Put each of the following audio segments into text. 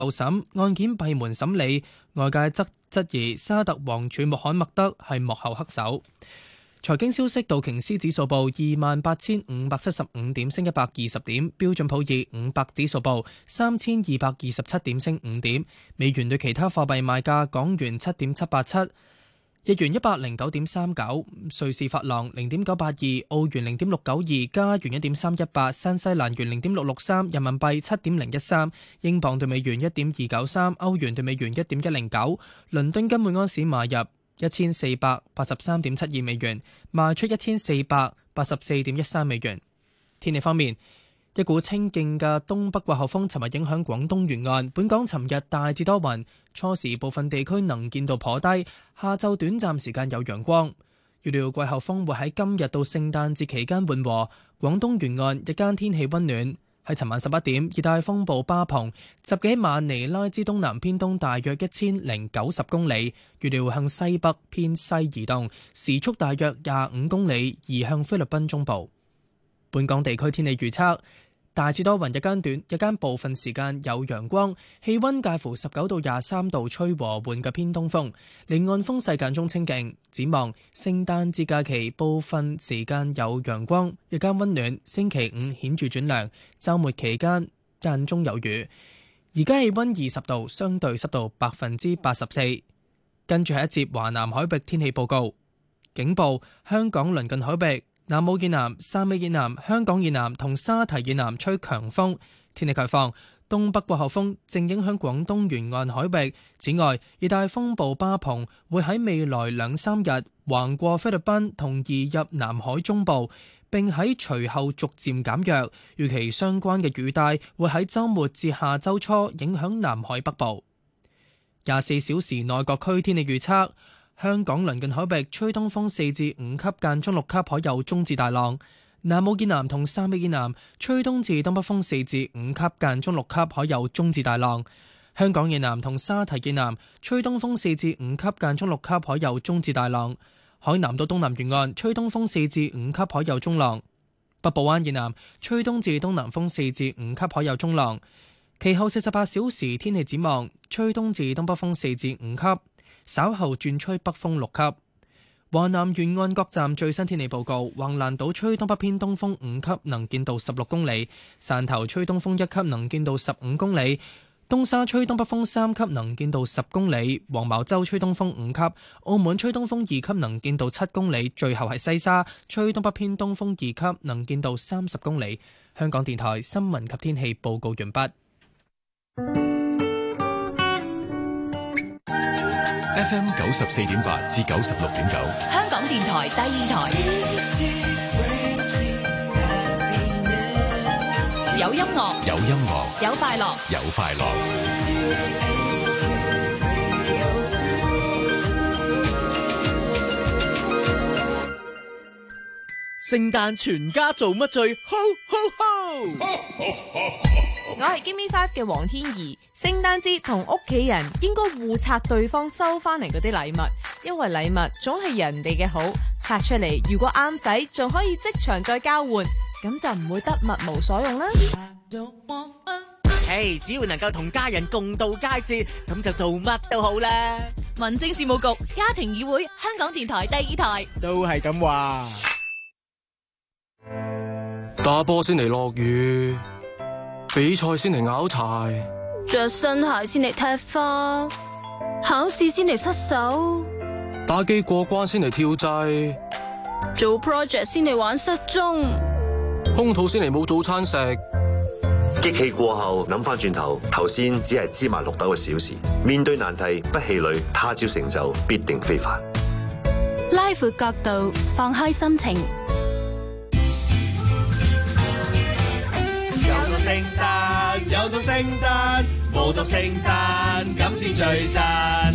審，案件閉門審理，外界則質疑沙特王儲穆罕默德係幕後黑手。財經消息，道瓊斯指數報28,575點，升120點；標準普爾500指數報3,227點，升5點。美元對其他貨幣賣價：港元7.787，日元109.39，瑞士法郎0.982，澳元0.692，加元1.318，新西蘭元0.663，人民幣7.013，英鎊對美元1.293，歐元對美元1.109。倫敦金每安士買入1483.72美元，賣出1484.13美元。天氣方面，一股清勁嘅東北季候風尋日影響廣東沿岸，本港尋日大致多雲，初時部分地區能見度頗低，下晝短暫時間有陽光。預料季候風會喺今日到聖誕節期間緩和，廣東沿岸日間天氣溫暖。喺尋晚11點，熱帶風暴巴蓬集結喺馬尼拉之東南偏東大約1090公里，預料向西北偏西移動，時速大約25公里，移向菲律賓中部。本港地區天氣預測，大致多雲，日間部分時間有陽光，氣溫介乎19到23度，吹和緩嘅偏東風，離岸風勢間中清勁。展望聖誕節假期，部分時間有陽光，日間溫暖。星期5顯著轉涼，週末期間中有雨。而家氣溫20度，相對濕度84%。跟住係一節華南海域天氣報告。警報：香港鄰近海域、南澳以南、汕尾以南、香港以南同沙提以南吹強風。天氣概況：東北季候風正影響廣東沿岸海域。此外，熱帶風暴巴蓬會喺未來2-3日橫過菲律賓同移入南海中部，並喺隨後逐漸減弱。預期相關嘅雨帶會喺週末至下週初影響南海北部。24小時內各區天氣預測：香港鄰近海域吹東風4至5級，間中6級，海有中至大浪；南澳以南同汕尾以南吹東至東北風4至5級，間中6級，海有中至大浪；香港以南同沙提以南吹東風4至5級，間中6級，海有中至大浪；海南到東南沿岸吹東風4至5級，海有中浪；北部灣以南吹東至東南風4至5級，海有中浪。其後48小時天氣展望：吹東至東北風4至5級，稍後轉吹北風6級。華南沿岸各站最新天氣報告：橫瀾島吹東北偏東風5級，能見度16公里；汕頭吹東風1級，能見度15公里；東沙吹東北風3級，能見度10公里；黃茅洲吹東風5級；澳門吹東風2級，能見度7公里；最後係西沙吹東北偏東風2級，能見度30公里。香港電台新聞及天氣報告完畢。 FM 94.8至96.9， 香港電台第二台，有音樂， 有音樂， 有快樂， 有快樂。 聖誕全家做乜最 Ho Ho Ho？ 我係 Gimme 5嘅黃天怡。聖誕節同屋企人應該互拆對方收翻嚟嗰啲禮物，因為禮物總係人哋嘅好，拆出嚟如果啱使，仲可以即場再交換，咁就唔會得物無所用啦。 只要能夠同家人共度佳節，咁就做乜都好啦。 民政事務局家庭議會，香港電台第二台都係咁話。 打波先嚟落雨，比賽先嚟拗柴， 着新鞋先嚟踢花，考試先嚟失手， 打機過關先嚟跳掣， 做 project 先嚟玩失蹤， 空肚先嚟冇早餐食。 激氣過後諗翻轉頭，頭先只係芝麻綠豆嘅小事。面對難題不氣餒，他朝成就必定非凡。 拉闊角度，放開心情。 又到聖誕，冇到聖誕咁先最讚。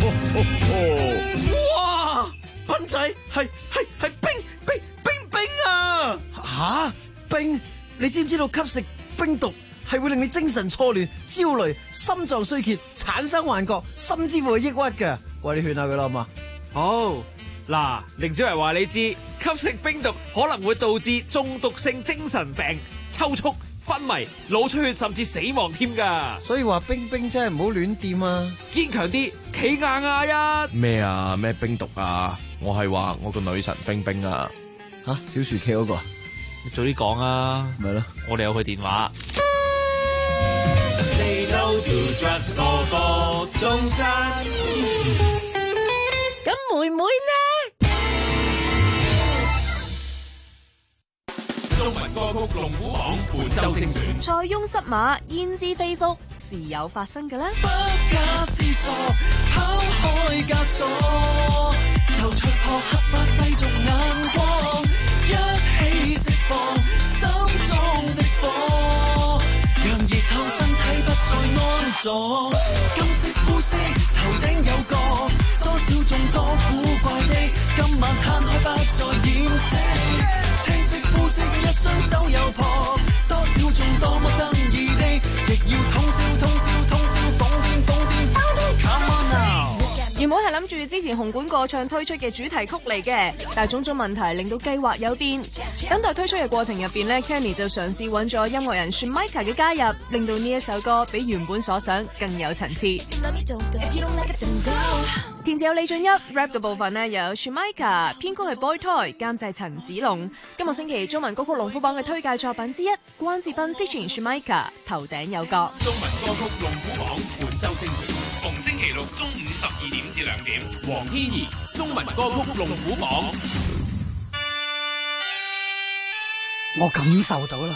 哇！斌仔係冰啊！吓冰？你知唔知道吸食冰毒係會令你精神錯亂、焦慮、心臟衰竭、產生幻覺，甚至乎係抑鬱㗎？喂，你勸下佢啦，好嘛？ 好嗱，凌小維話你知，吸食冰毒可能會導致中毒性精神病、抽搐、 昏迷、腦出血甚至死亡添㗎。 所以話冰冰真係唔好亂掂啊！ 堅強啲，企硬啊！ 咩啊？咩冰毒啊？我係話我個女神冰冰啊！ 吓，小薯茄嗰個， 你早啲講啊！ 咪咯， 我哋有佢電話。Say no to drugs，個個中餐。 咁妹妹咧？ 中文歌曲龍虎榜本周精選。 塞翁失馬，焉知非福，時有發生嘅啦。 不假思索，拋開枷鎖，就隨撲合發世俗眼光，一起釋放心中的火，讓熱透身體不再安坐。金色膚色，頭頂有個多少眾多古怪的，今晚攤開不再掩飾。青色膚色，一雙手有破，多少眾多麼爭議的，亦要通宵瘋癲 Come on now。 原本係諗住之前紅館歌唱推出嘅主題曲嚟嘅，但係種種問題令到計劃有變。等待推出嘅過程入邊呢 Kenny 就嘗試揾咗音樂人 Shemika 嘅加入，令到呢一首歌比原本所想更有層次。填詞有李俊一 ，rap 嘅部分呢有 Shemika， 編曲係 Boy Toy， 監製陳子龍。今個星期中文歌曲龍虎榜嘅推介作品之一，關智斌 featuring Shemika， 頭頂有角。 中文歌曲龍虎榜本周精選，逢星期六中午12點至2點。黃天怡中文歌曲龍虎榜。 我感受到啦，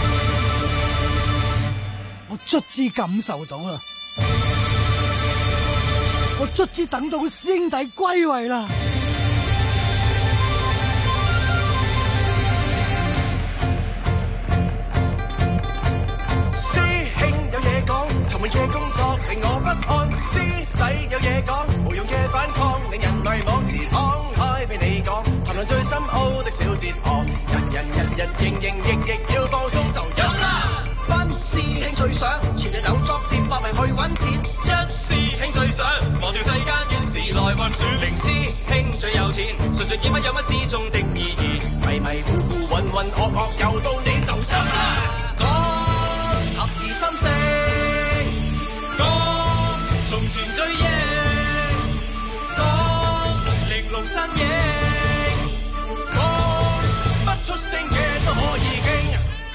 我卒之感受到啦，我卒之等到師兄弟歸位啦。 沉悶嘅工作令我不安，師弟有嘢講，無用嘅反抗令人迷惘，自敞開俾你講，談論最深奧的小哲學，人營役要放鬆就有啦。班師兄最想全日有作節發明去揾錢，一師兄最想忘掉世間怨事來運轉，零師兄最有錢，順序點乜有乜之中的意義，迷糊渾噩又到你就得啦。講合二三四。從前最贏，講玲瓏身影，講不出聲嘅都可以傾。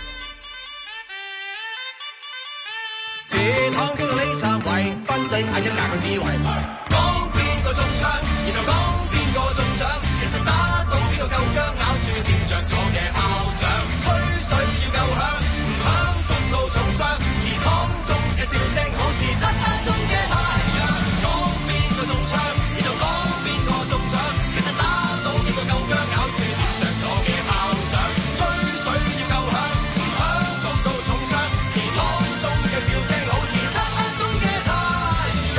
自躺中嘅李燦偉，賓仔嗌一架個智慧，講邊個中槍，然後講邊個中獎，其實打到邊個夠薑，咬住掂着咗嘅炮仗，吹水要夠響，唔響焗到重傷，祠堂中嘅笑聲好似漆黑中嘅太陽，講邊個中槍，然後講邊個中獎，其實打到邊個夠薑，咬住掂着咗嘅炮仗，吹水要夠響，唔響焗到重傷，祠堂中嘅笑聲好似漆黑中嘅太陽。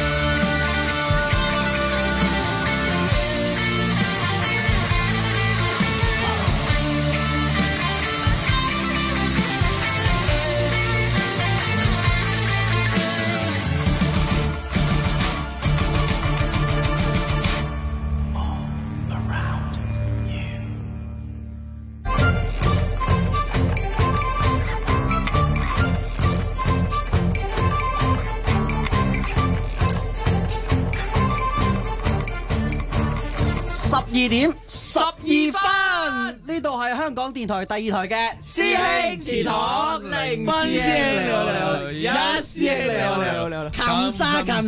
12點12分，呢度係香港電台第二台嘅師兄祠堂，零分師兄你好，一師兄你好，冚沙，多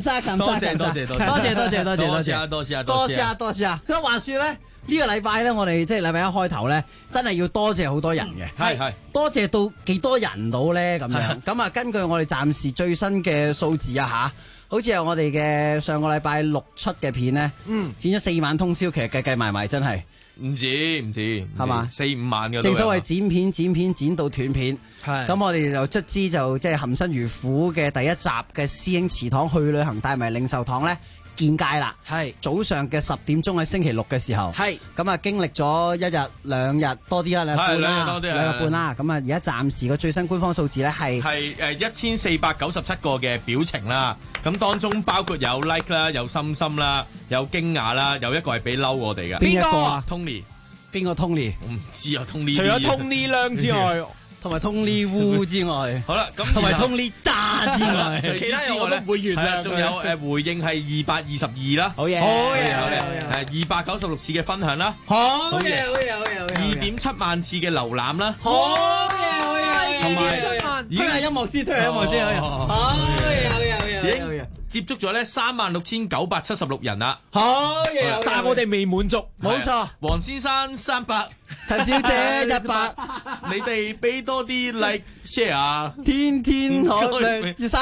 謝。咁話說咧，呢個禮拜咧，我哋即係禮拜一開頭咧，真係要多謝好多人嘅，係多謝到幾多人到咧咁樣。咁啊，根據我哋暫時最新嘅數字啊嚇。好似係我哋嘅上個禮拜六出嘅片咧，剪咗4萬通宵，其實計埋真係唔止，係嘛？4-5萬嘅。 正所謂剪片剪到斷片，咁我哋就卒之就即係含辛茹苦嘅第一集嘅師兄祠堂去旅行帶埋領袖堂咧見街啦。係早上嘅10點鐘喺星期六嘅時候，係咁啊經歷咗1日2日多啲啦，2日半啦。咁啊而家暫時個最新官方數字咧係 1497個嘅表情啦。咁當中包括有 like 啦，有心心啦，有驚訝啦，有一個係俾嬲我哋嘅。 邊個啊 ？Tony。 邊個 Tony？ 我唔知啊，Tony。 除咗 Tony 亮之外同埋 Tony Wu 之外， 好啦，咁同埋 Tony 渣之外， 除此之外咧， 唔會原諒。 仲有回應係222啦， 好嘢， 好嘢 296次嘅分享啦， 好嘢，好嘢 2.7萬次嘅瀏覽啦， 好嘢， 同埋推下音樂先，推下音樂先，好嘢， 已經接觸咗咧36,976人啦， 好嘢， 但係我哋未滿足， 冇錯， 黃先生300， 陳小姐100， 你哋俾多啲 like share， 天天可亮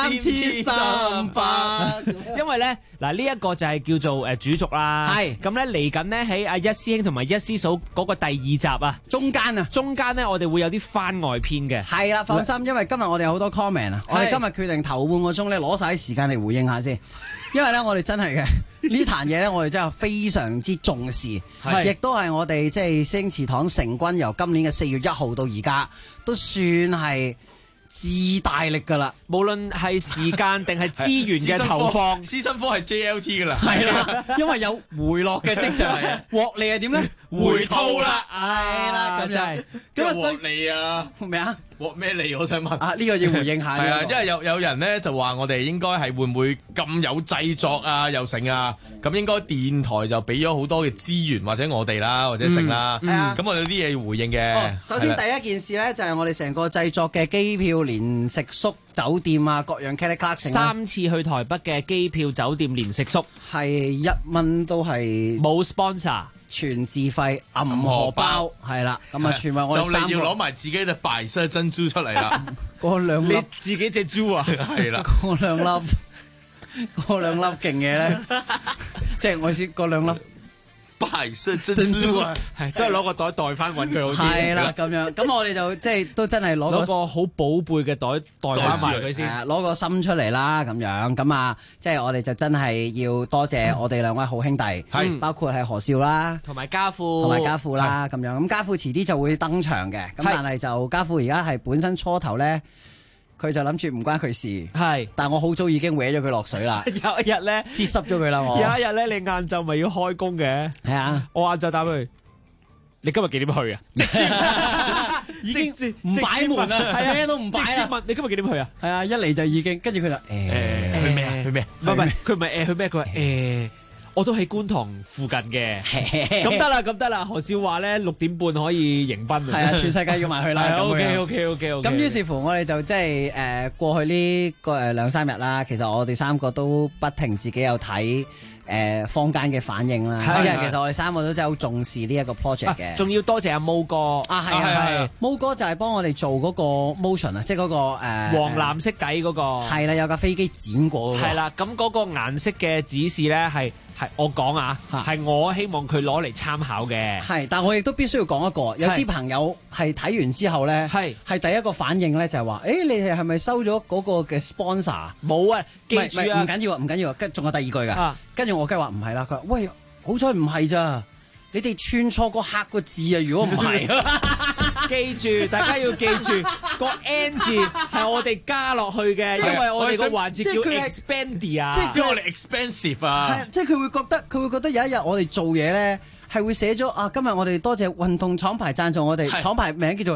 3300， 因為咧嗱呢一個就係叫做主軸啦， 係咁咧嚟緊咧喺阿一師兄同埋一師嫂嗰個第2集啊， 中間咧我哋會有啲番外篇嘅， 係啦，放心，因為今日我哋有好多 comment 啊，我哋今日決定頭半個鐘咧攞晒啲時間嚟回應下先，因為咧我哋真係嘅呢壇嘢咧，我哋真係非常之重視，亦都係我哋即係星祠堂成軍由今年嘅4月1號到而家，都算係自大力噶啦， 無論係時間定係資源嘅投放， 師生科係 JLT 噶啦， 係啦，因為有回落嘅跡象，獲利係點咧？ 回吐啦， 係啦，咁樣， 咁啊獲利啊， 咩啊？ 獲咩利？我想問啊，呢個要回應下。 係啊，因為有人咧就話我哋應該係會唔會咁有製作啊，又成啊？咁應該電台就俾咗好多嘅資源，或者我哋啦，或者成啦。咁我哋有啲嘢要回應嘅。 首先第一件事咧，就係我哋成個製作嘅機票、連食宿、酒店啊，各樣 3次去台北嘅機票、酒店、連食宿， 係1蚊都係冇 sponsor。 全自費銀荷包係啦，咁啊全部我哋就你要攞埋自己嘅白色珍珠出嚟啦， 嗰兩粒你自己隻豬啊， 係啦， 嗰兩粒勁嘢咧，即係我先嗰兩粒白色珍珠啊， 係都係攞個袋袋翻揾佢好啲， 係啦咁樣，咁我哋就即係都真係攞個好寶貝嘅袋翻埋佢先， 攞個心出嚟啦咁樣，咁啊即係我哋就真係要多謝我哋兩位好兄弟，係包括係何少啦， 同埋家父啦咁樣，咁家父遲啲就會登場嘅，咁但係就家父而家係本身初頭咧。佢就諗住唔關佢事， 係， 但我好早已經搲咗佢落水啦。 有一日咧， 接濕咗佢啦，我。 有一日咧，你晏晝咪要開工嘅， 係啊， 我晏晝打俾佢，你今日幾點去啊？直接已經唔擺門啦，咩都唔擺啦。直接問你今日幾點去啊？ 係啊，一嚟就已經，跟住佢就去咩啊？去咩？ 唔係佢唔係去咩？佢話我都喺觀塘附近嘅，咁得啦。何少話咧6點半可以迎賓， 係啊，全世界要埋去啦。 OK。 咁於是乎我哋就即係過去呢個2-3日啦，其實我哋3個都不停自己有睇坊間嘅反應啦。因為其實我哋3個都真係好重視呢一個 project 嘅。 仲要多謝阿毛哥啊，係毛哥就係幫我哋做嗰個 motion 啊，即係嗰個黃藍色底嗰個。係啦，有架飛機剪過嗰個。 係啦，咁嗰個顏色嘅指示咧係我講啊，係我希望佢攞嚟參考嘅。係， 但我亦都必須要講一個，有啲朋友係睇完之後咧，係第一個反應咧就係話，你哋係咪收咗嗰個嘅 sponsor？ 冇啊，記住啊， 唔緊要，跟仲有第2句㗎。跟住我梗係話唔係啦，佢話喂，好彩唔係咋，你哋串錯個客個字啊！如果唔係， 記住，大家要記住個 N 字係我哋加落去嘅，因為我哋個環節叫 expendia 啊， 即係叫我哋 expensive 啊。 係，即係佢會覺得有一日我哋做嘢咧。係會寫咗啊！今日我哋多謝運動廠牌贊助我哋，廠牌名叫做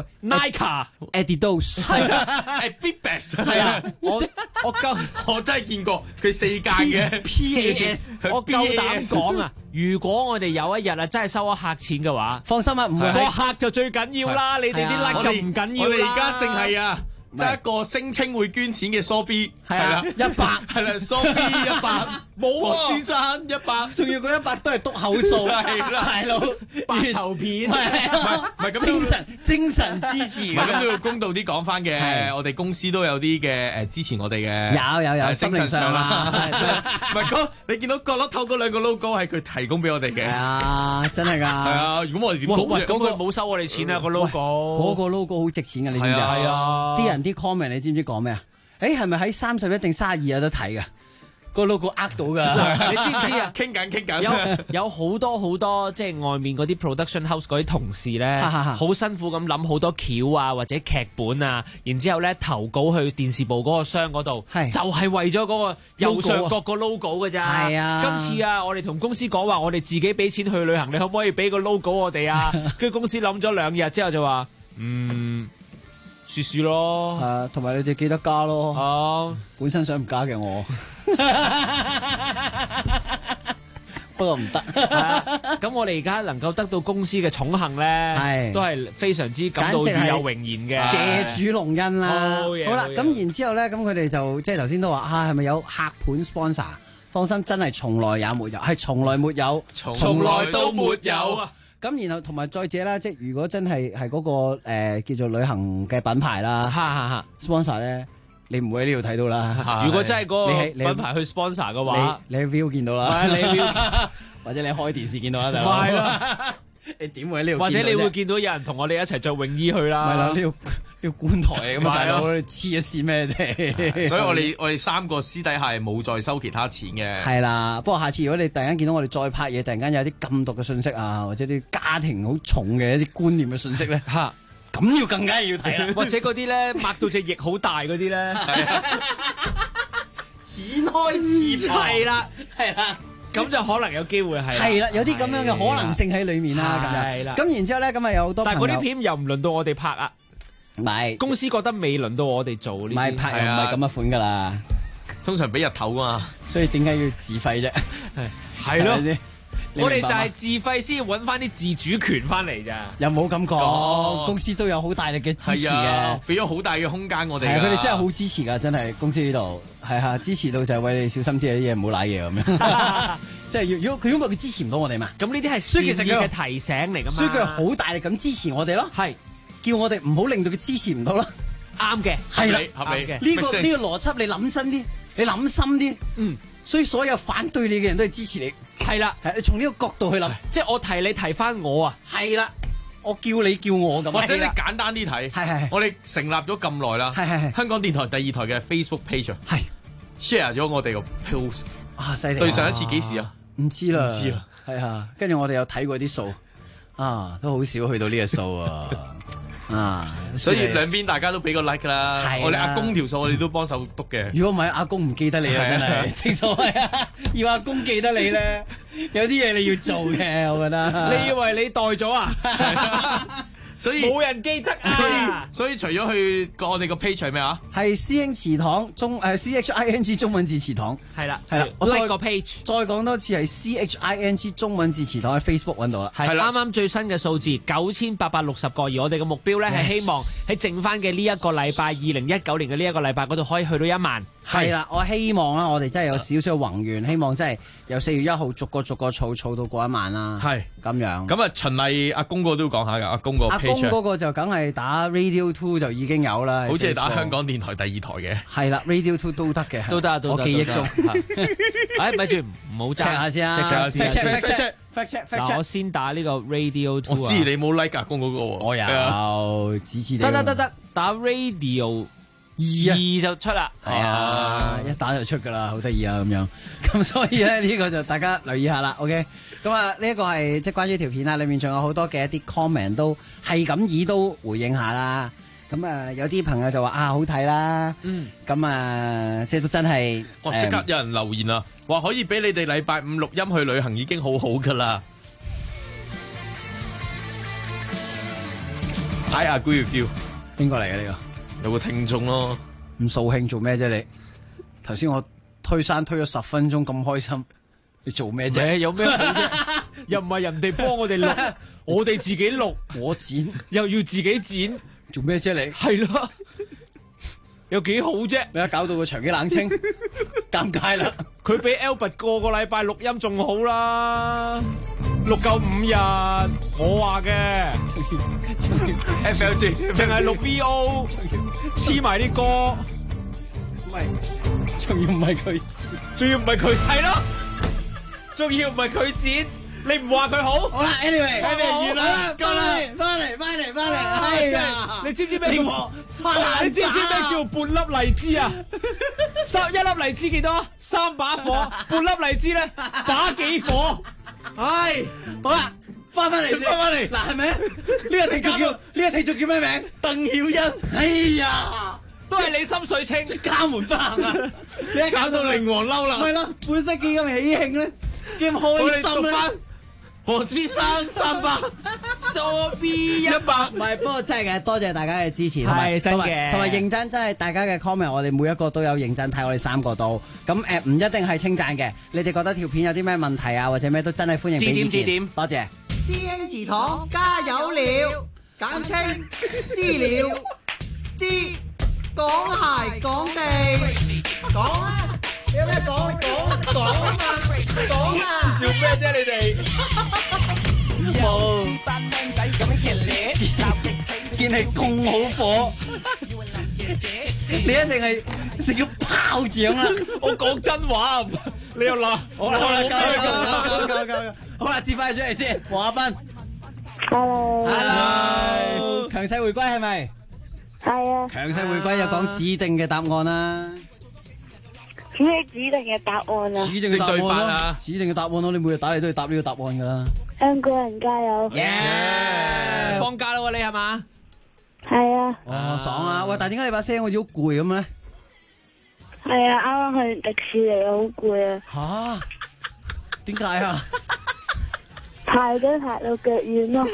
Nike、Adidas， 係啊，Adidas 係啊！我真係見過佢4間嘅 PAS， 我夠膽講啊！如果我哋有一日啊真係收咗客錢嘅話， 放心啊，唔會個客就最緊要啦，你哋啲 like 就唔緊要啦。 我哋而家淨係得一個聲稱會捐錢嘅蘇 B， 係啦 ，100 係啦，蘇 B 100，冇啊，先生100， 仲要嗰100都係篤口數， 係啦， 大佬白頭片， 唔係咁精神支持， 唔係咁都要公道啲講翻嘅，我哋公司都有啲嘅支持我哋嘅， 有精神上啦，唔係嗰你見到角落頭嗰2個 logo 係佢提供俾我哋嘅， 係啊，真係㗎，係啊，如果我哋點嗰個冇收我哋錢啊個 logo， 嗰個 logo 好值錢㗎，你知唔知啊？ 係啊， 啲人啲 comment 你知唔知講咩啊？係咪喺31定32有得睇㗎？個 logo 呃到㗎， 你知唔知啊？ 傾緊有好多即係外面嗰啲 production house 嗰啲同事咧，好辛苦咁諗好多橋啊或者劇本啊，然之後咧投稿去電視部嗰個箱嗰度，就係為咗嗰個右上角個 logo 㗎咋。係啊，今次啊，我哋同公司講話，我哋自己俾錢去旅行，你可唔可以俾個 logo 我哋啊？跟住公司諗咗2日之後就話， 試試咯。 同埋你哋記得加咯。本身想唔加嘅我。不過唔得， 咁我哋而家能夠得到公司嘅寵幸咧，都係非常之感到與有榮焉嘅， 謝主隆恩啦。好啦，咁然之後咧，咁佢哋就即係頭先都話係咪有客盤 sponsor？ 放心，真係從來也沒有，係從來沒有， 從來都沒有啊！ 咁然後同埋再者啦，即係如果真係嗰個叫做旅行嘅品牌啦，sponsor 咧。你唔會喺呢度睇到啦。 如果真係嗰個品牌去 sponsor 嘅話， 你喺 view 見到啦，你 view 或者你開電視見到啦。 係啦， 你點會喺呢度？ 或者你會見到有人同我哋一齊着泳衣去啦。 係啦，呢個觀台咁啊，大佬黐一線咩啫？ 所以我哋三個私底下係冇再收其他錢嘅。 係啦，不過下次如果你突然間見到我哋再拍嘢，突然間有啲禁毒嘅信息啊，或者啲家庭好重嘅一啲觀念嘅信息咧，咁要更加要睇啦， 或者嗰啲咧擘到隻翼好大嗰啲咧， 展開自拍啦，咁就可能有機會係啦，有啲咁樣嘅可能性喺裏面啦，咁樣。咁然之後咧，咁啊有好多朋友， 但係嗰啲片又唔輪到我哋拍啊， 唔係公司覺得未輪到我哋做呢啲， 唔係拍又唔係咁一款噶啦， 通常俾日頭啊嘛， 所以點解要自費啫？ 係咯。我哋就係自費先揾翻啲自主權翻嚟咋， 又冇咁講，公司都有好大力嘅支持嘅， 俾咗好大嘅空間我哋。 係佢哋真係好支持噶，真係公司呢度係支持到就係為你小心啲啲嘢，唔好瀨嘢咁樣。即係如果佢支持唔到我哋嘛， 咁呢啲係善意嘅提醒嚟噶嘛， 所以佢係好大力咁支持我哋咯，係叫我哋唔好令到佢支持唔到咯。 啱嘅， 係啦， 合理嘅呢個邏輯你諗深啲，你諗深啲，所以所有反對你嘅人都係支持你。 係啦， 你從呢個角度去諗， 即係我提你提翻我啊， 係啦，我叫你叫我咁， 或者你簡單啲睇， 係我哋成立咗咁耐啦， 係香港電台第二台嘅 Facebook page 係 share 咗我哋個 post 犀利！ 對上一次幾時啊？ 唔知啦，係啊，跟住我哋有睇過啲數啊，都好少去到呢個數啊。 所以兩邊大家都俾個 like 啦，我哋阿公條數我哋都幫手督嘅。 如果唔係阿公唔記得你啊，真係正所謂啊，要阿公記得你咧，有啲嘢你要做嘅，我覺得。 你以為你代咗啊？ 所以冇人記得啊！ 所以除咗去我哋個 page 係咩啊？ 係師兄祠堂CHING 中文字祠堂係啦， 我再個 page 再講多次係 CHING 中文字祠堂喺 Facebook 揾到啦。 係啱啱最新嘅數字9860個，而我哋嘅目標咧係希望喺剩翻嘅呢一個禮拜2019年嘅呢一個禮拜嗰度可以去到1萬。 係啦，我希望啦，我哋真係有少少宏願，希望真係由4月1號逐個儲到過1萬啦。係咁樣。 咁啊，循例阿公個都要講下噶，阿公個 page。 阿公嗰個就梗係打 Radio 2就已經有啦。 好似係打香港電台第二台嘅。 係啦 ，Radio 2都得嘅， 都得， 我記憶中。 咪住，唔好揸 check 下先啊 ，fact check。嗱，我先打呢個 Radio 2。 我知你冇 like 阿公嗰個喎。 我有，指指地。 得，打 Radio。2就出啦， 係啊，一打就出噶啦，好得意啊咁樣，咁所以咧呢個就大家留意下啦 ，OK， 咁啊呢一個係即係關於條片啊，裏面仲有好多嘅一啲 comment 都係咁都回應下啦，咁啊有啲朋友就話好睇啦，咁啊即係都真係， 即刻有人留言啦，話可以俾你哋禮拜5錄音去旅行已經好好噶啦，I agree with you， 邊個嚟嘅呢個？ 有個聽眾咯， 唔掃興做咩啫你？頭先我推山推咗10分鐘咁開心，你做咩啫？ 有咩好啫？又唔係人哋幫我哋錄，我哋自己錄， 我剪又要自己剪， 做咩啫你？ 係咯，有幾好啫？ 你一搞到個場幾冷清，尷尬啦！ 佢比 Albert 個禮拜錄音仲好啦。錄夠5日，我話嘅，FLG 淨係錄 BO， 黐埋啲歌， 唔係，仲要唔係佢剪， 仲要唔係佢係咯，仲要唔係佢剪，你唔話佢好？ 好啦 ，anyway，完啦，翻嚟，哎呀， 你知唔知咩叫？你知唔知咩叫半粒荔枝啊？1粒荔枝幾多？3把火，半粒荔枝咧把幾火？唉， 好啦，翻嚟先，嗱係咪？呢個聽眾叫咩名？鄧曉欣。哎呀， 都係你心水清， 家門不幸啊！ 你一搞到靈王嬲啦， 係咯，本身幾咁喜慶咧，幾咁開心咧。 何之山3把 ，Sobi100， 唔係，不過真係嘅，多謝大家嘅支持， 係真嘅， 同埋認真，真係大家嘅 comment，我哋每一個都有認真睇，我哋3個都，咁唔一定係稱讚嘅，你哋覺得條片有啲咩問題啊，或者咩都真係歡迎俾意見， 指點， 多謝。 師兄祠堂加油了，簡稱私了，知講鞋講地，講啊！有咩講啊！講啊！ 笑咩啫你哋？ 冇見你咁好火，你一定係食咗炮仗啦！ 我講真話，你又鬧？ 好啦，好啦，接翻出嚟先，黃阿斌 ，Hello， 強勢回歸係咪？ 係啊。 強勢回歸又講指定嘅答案啦。 咩指定嘅答案啊？ 指定嘅答案咯，指定嘅答案咯，你每日打嚟都要答呢個答案噶啦。 香港人加油！ 放假啦喎，你係嘛？ 係啊。 哦，爽啊！喂，但係點解你把聲好似好攰咁咧？ 係啊，啱啱去迪士尼好攰啊。 吓？點解啊？ 排隊排到腳軟咯。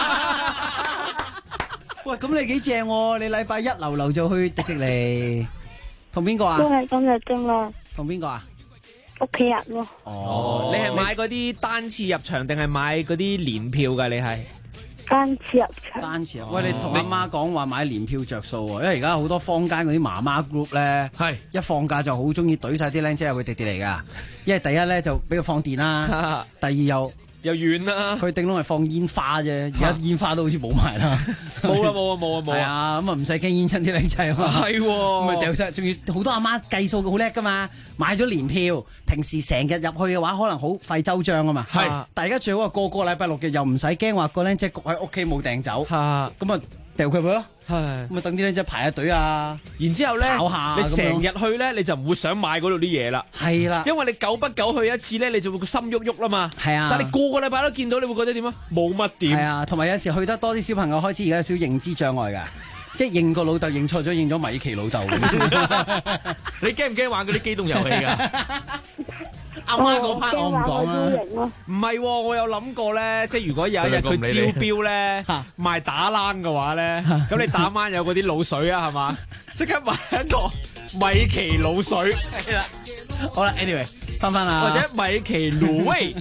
喂，咁你幾正喎？你禮拜一流就去迪士尼，同邊個啊？ 都係今日啫嘛。 同邊個啊？ 屋企人咯。 哦，你係買嗰啲單次入場定係買嗰啲年票㗎？你係單次入場。 單次入。喂，你同阿媽講話買年票着數喎，因為而家好多坊間嗰啲媽媽 group 咧，係一放假就好中意懟晒啲僆仔入去迪士尼㗎，因為第一咧就俾佢放電啦，第二又遠啦，佢頂籠係放煙花啫，而家煙花都好似冇埋啦， 冇啊，係啊，咁啊唔使驚煙親啲僆仔啊嘛， 係喎， 咁咪掉晒，仲要好多阿媽計數好叻噶嘛，買咗年票，平時成日入去嘅話，可能好費周章啊嘛，係，但係而家最好係個禮拜6日又唔使驚話個僆仔焗喺屋企冇訂走，咁啊掉佢去咯。係咁啊！等啲僆仔排下隊啊， 然之後咧， 跑下你成日去咧，你就唔會想買嗰度啲嘢啦。 係啦， 因為你久不久去一次咧，你就會個心喐喐啦嘛。 係啊， 但係你個個禮拜都見到，你會覺得點啊？冇乜點。 係啊，同埋有時去得多啲小朋友開始而家有少少認知障礙㗎，即係認個老豆認錯咗，認咗米奇老豆。 你驚唔驚玩嗰啲機動遊戲㗎？ 阿媽嗰 part 我唔講啦，唔係，我有諗過咧，即係如果有一日佢招標咧賣打冷嘅話咧，咁你打晚有嗰啲滷水啊，係嘛？即刻買一個米奇滷水，係啦， 好啦 ，anyway， 翻啦， 或者米奇滷味。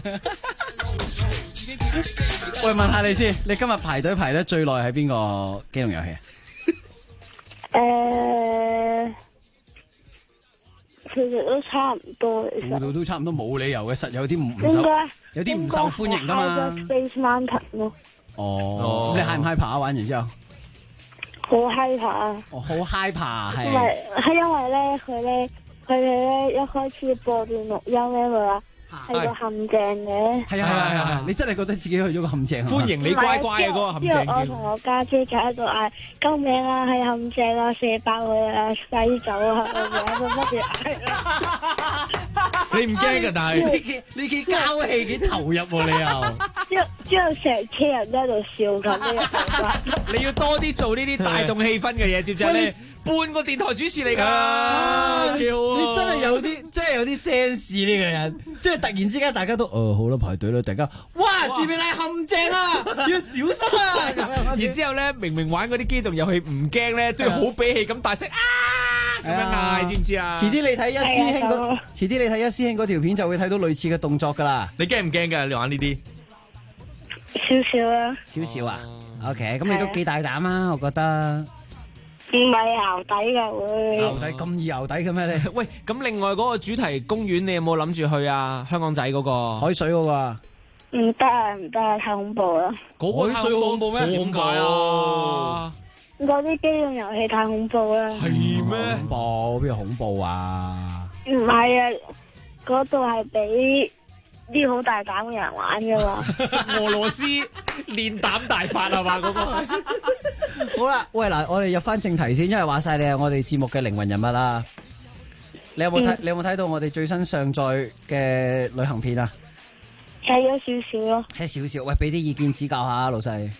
喂，問下你先，你今日排隊排得最耐係邊個機動遊戲啊？ 其實都差唔多， 每度都差唔多，冇理由嘅，實有啲唔受，有啲唔受歡迎噶嘛。 Space Mountain 咯。 哦，咁你 high 唔 high 爬玩完之後？ 好 high 爬啊！ 哦，好 high 爬係。 係因為咧，佢哋咧一開始播段錄音咧，佢話係個陷阱嘅。 係啊，你真係覺得自己去咗個陷阱？ 歡迎你乖乖嘅嗰個陷阱。 之後我同我家姐就喺度嗌救命啊，係陷阱啊，射爆佢啊，洗走啊，咁樣佢不斷嗌。 你唔驚㗎，但係你幾交氣幾投入喎，你又。 之後成車人都喺度笑緊呢個。 你要多啲做呢啲帶動氣氛嘅嘢，知唔知啊？你半個電台主持嚟㗎，幾好啊！ 你真係有啲，真係有啲 sense 呢個人，即係突然之間大家都，好啦，排隊啦，大家，哇，前面係陷阱啊，要小心啊！ 然之後咧，明玩嗰啲機動遊戲唔驚咧，都要好比氣咁大聲啊！咁樣嗌，知唔知啊？ 遲啲你睇一師兄嗰條片就會睇到類似嘅動作㗎啦。 你驚唔驚㗎？你玩呢啲？ 少少啊。 少少啊 ？OK， 咁你都幾大膽啊？我覺得。 唔係淆底㗎會。 淆底咁易淆底嘅咩你？ 喂，咁另外嗰個主題公園你有冇諗住去啊？香港仔嗰個海水嗰個啊？ 唔得啊，太恐怖啦！ 海水好恐怖咩？ 點解啊？ 嗰啲機動遊戲太恐怖啦！ 係咩？恐怖邊有恐怖啊？ 唔係啊，嗰度係俾啲好大膽嘅人玩噶嘛。 俄羅斯練膽大法係嘛嗰個？ 好啦，喂嗱，我哋入翻正題先，因為話晒你係我哋節目嘅靈魂人物啦。你有冇睇？你有冇睇到我哋最新上載嘅旅行片啊？ 睇咗少少咯。 睇少少，喂，俾啲意見指教下老細。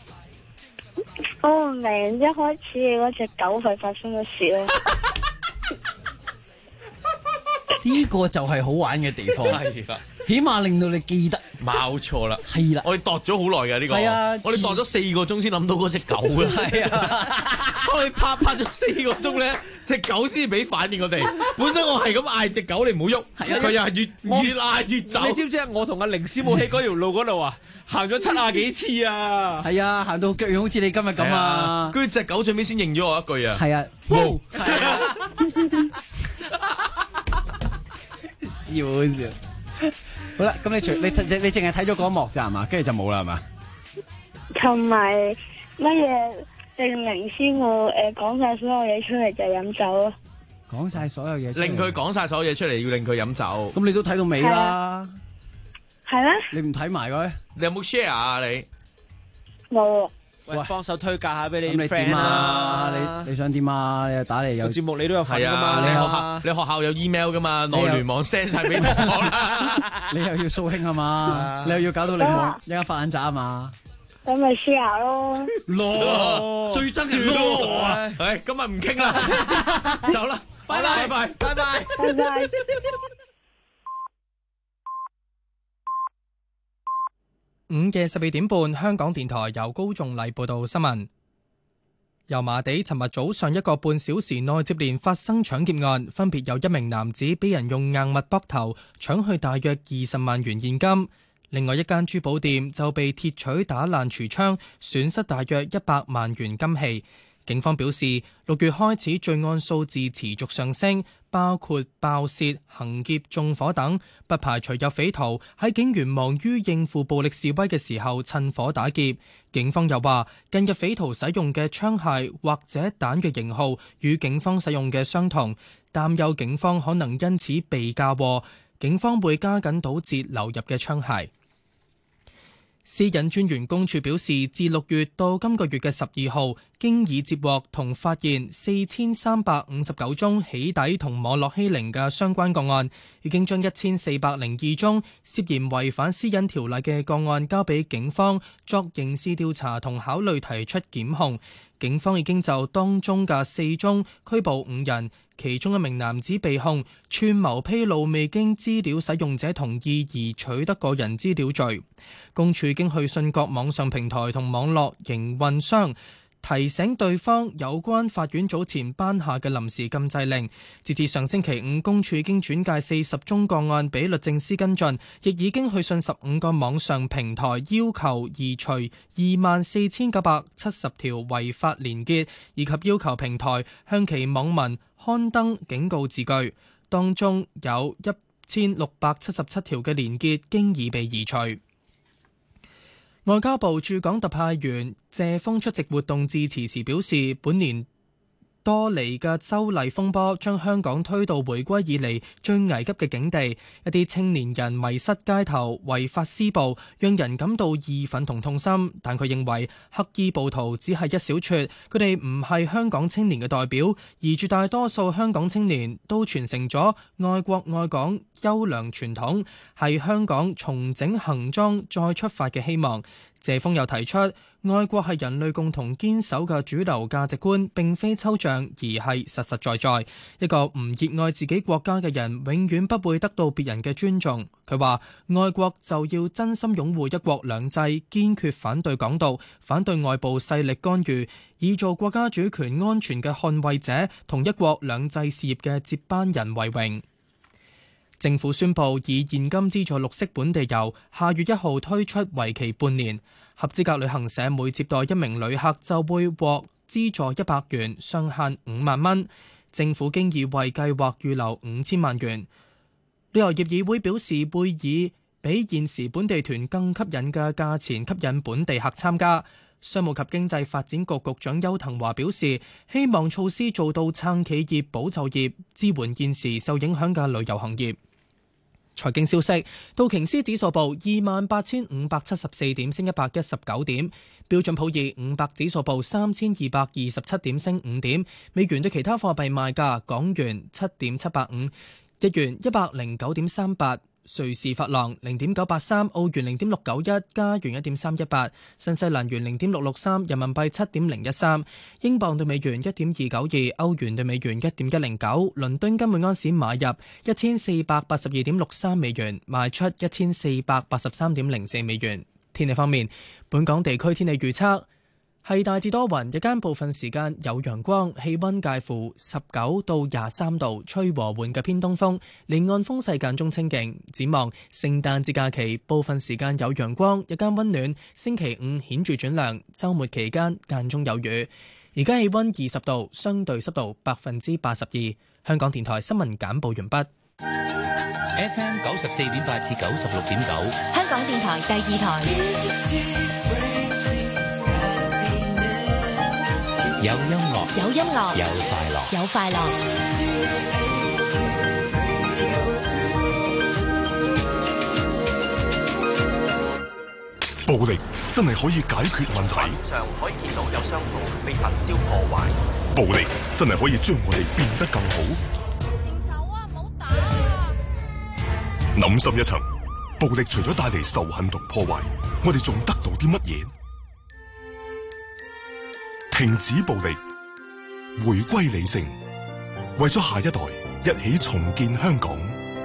我唔明一開始嗰隻狗係發生咗事咯。 呢個就係好玩嘅地方。 係啦， 起碼令到你記得。 冇錯啦， 係啦， 我哋度咗好耐嘅呢個， 係啊， 我哋度咗4個鐘先諗到嗰隻狗嘅， 係啊， 我哋拍咗4個鐘咧，隻狗先俾反應我哋。本身我係咁嗌隻狗你唔好喐，佢又係越嗌越走。 你知唔知我同阿凌師母喺嗰條路嗰度啊，行咗70幾次啊？ 係啊，行到腳軟，好似你今日咁啊！ 跟住隻狗最尾先認咗我一句啊！ 係啊，係啊，笑。好啦，咁你淨係睇咗嗰一幕咋係嘛？跟住就冇啦係嘛？ 同埋乜嘢令凌師母講晒所有嘢出嚟就飲酒咯？ 講晒所有嘢出嚟， 令佢講晒所有嘢出嚟，要令佢飲酒。 咁你都睇到尾啦？ 係咩？ 你唔睇埋佢？ 你有冇 share 啊？你冇。 喂，幫手推介下俾你 friend 啊！ 你想點啊？你又打嚟有節目，你都有份噶嘛？ 你學校有 email 噶嘛？內聯網 send 晒俾同學啦。 你又要掃興啊嘛？你又要搞到你一間發眼渣啊嘛？ 咁咪 share 咯。 攞最憎人攞啊！係今日唔傾啦，走啦，拜拜拜拜拜拜。 午嘅12點半，香港電台由高仲禮報道新聞。油麻地尋日早上1個半小時內接連發生搶劫案，分別有一名男子俾人用硬物剝頭，搶去大約20萬元現金。另外一間珠寶店就被鐵錘打爛櫥窗，損失大約100萬元金器。警方表示，6月開始罪案數字持續上升，包括爆竊、行劫、縱火等，不排除有匪徒喺警員忙於應付暴力示威嘅時候趁火打劫。警方又話，近日匪徒使用嘅槍械或者彈嘅型號與警方使用嘅相同，擔憂警方可能因此被嫁禍。警方會加緊堵截流入嘅槍械。私隱專員公署表示，自6月到今個月嘅12號，經已接獲同發現4359宗起底同網絡欺凌嘅相關個案，已經將1402宗涉嫌違反私隱條例嘅個案交俾警方作刑事調查同考慮提出檢控。警方已經就當中嘅4宗拘捕5人，其中一名男子被控串謀披露未經資料使用者同意而取得個人資料罪。公署經去信各網上平台同網絡營運商，提醒對方有關法院早前頒下嘅臨時禁制令。截至上星期5，公署已經轉介40宗個案俾律政司跟進，亦已經去信15個網上平台，要求移除24,970條違法連結，以及要求平台向其網民刊登警告字句。當中有1677條嘅連結經已被移除。外交部駐港特派員謝鋒出席活動致辭時表示，本年多嚟嘅修例風波將香港推到回歸以嚟最危急嘅境地，一啲青年人迷失街頭，違法施暴，讓人感到義憤同痛心。但佢認為黑衣暴徒只係一小撮，佢哋唔係香港青年嘅代表，而絕大多數香港青年都傳承咗愛國愛港優良傳統，係香港重整行裝再出發嘅希望。謝鋒又提出，愛國係人類共同堅守嘅主流價值觀，並非抽象，而係實實在在。一個唔熱愛自己國家嘅人，永遠不會得到別人嘅尊重。佢話，愛國就要真心擁護一國兩制，堅決反對港獨，反對外部勢力干預，以做國家主權安全嘅捍衛者同一國兩制事業嘅接班人為榮。政府宣布以現金資助綠色本地遊，下月1號推出，為期半年。合資格旅行社每接待1名旅客就會獲資助100元，上限5萬蚊。政府經已為計劃預留5000萬元。旅遊業議會表示會以比現時本地團更吸引嘅價錢吸引本地客參加。商務及經濟發展局局長邱騰華表示，希望措施做到撐企業、保就業，支援現時受影響嘅旅遊行業。財經消息，道瓊斯指數報28,574點，升119點；標準普爾500指數報3,227點，升5點。美元對其他貨幣賣價：港元7.785，日元109.38， 瑞士法郎0.983，澳元0.691，加元1.318，新西蘭元0.663，人民幣7.013，英鎊對美元1.292，歐元對美元1.109，倫敦金每盎司買入1482.63美元，賣出1483.04美元。天氣方面，本港地區天氣預測係大致多雲，日間部分時間有陽光，氣溫介乎19到23度，吹和緩嘅偏東風，離岸風勢間中清勁。展望聖誕節假期，部分時間有陽光，日間溫暖。星期5顯著轉涼，週末期間間中有雨。而家氣溫20度，相對濕度82%。香港電台新聞簡報完畢。 FM 94.8至96.9， 香港電台第2台。 有音樂， 有音樂， 有快樂， 有快樂。 暴力真係可以解決問題。 畫面上可以見到有商鋪被焚燒破壞。 暴力真係可以將我哋變得更好。 停手啊！唔好打啊！ 諗深一層，暴力除咗帶嚟仇恨同破壞，我哋仲得到啲乜嘢？停止暴力，回歸理性，為咗下一代，一起重建香港。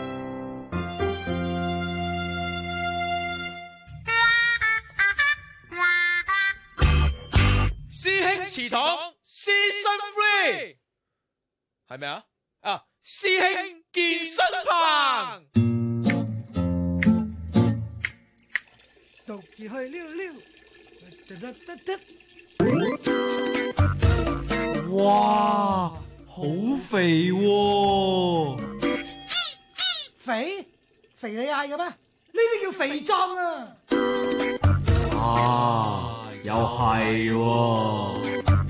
師兄祠堂 Season 3係咪啊？啊，師兄健身棚。 獨自去溜溜。 哇，好肥喎！ 肥？肥你嗌嘅咩？呢啲叫肥壯啊！ 啊，又係喎！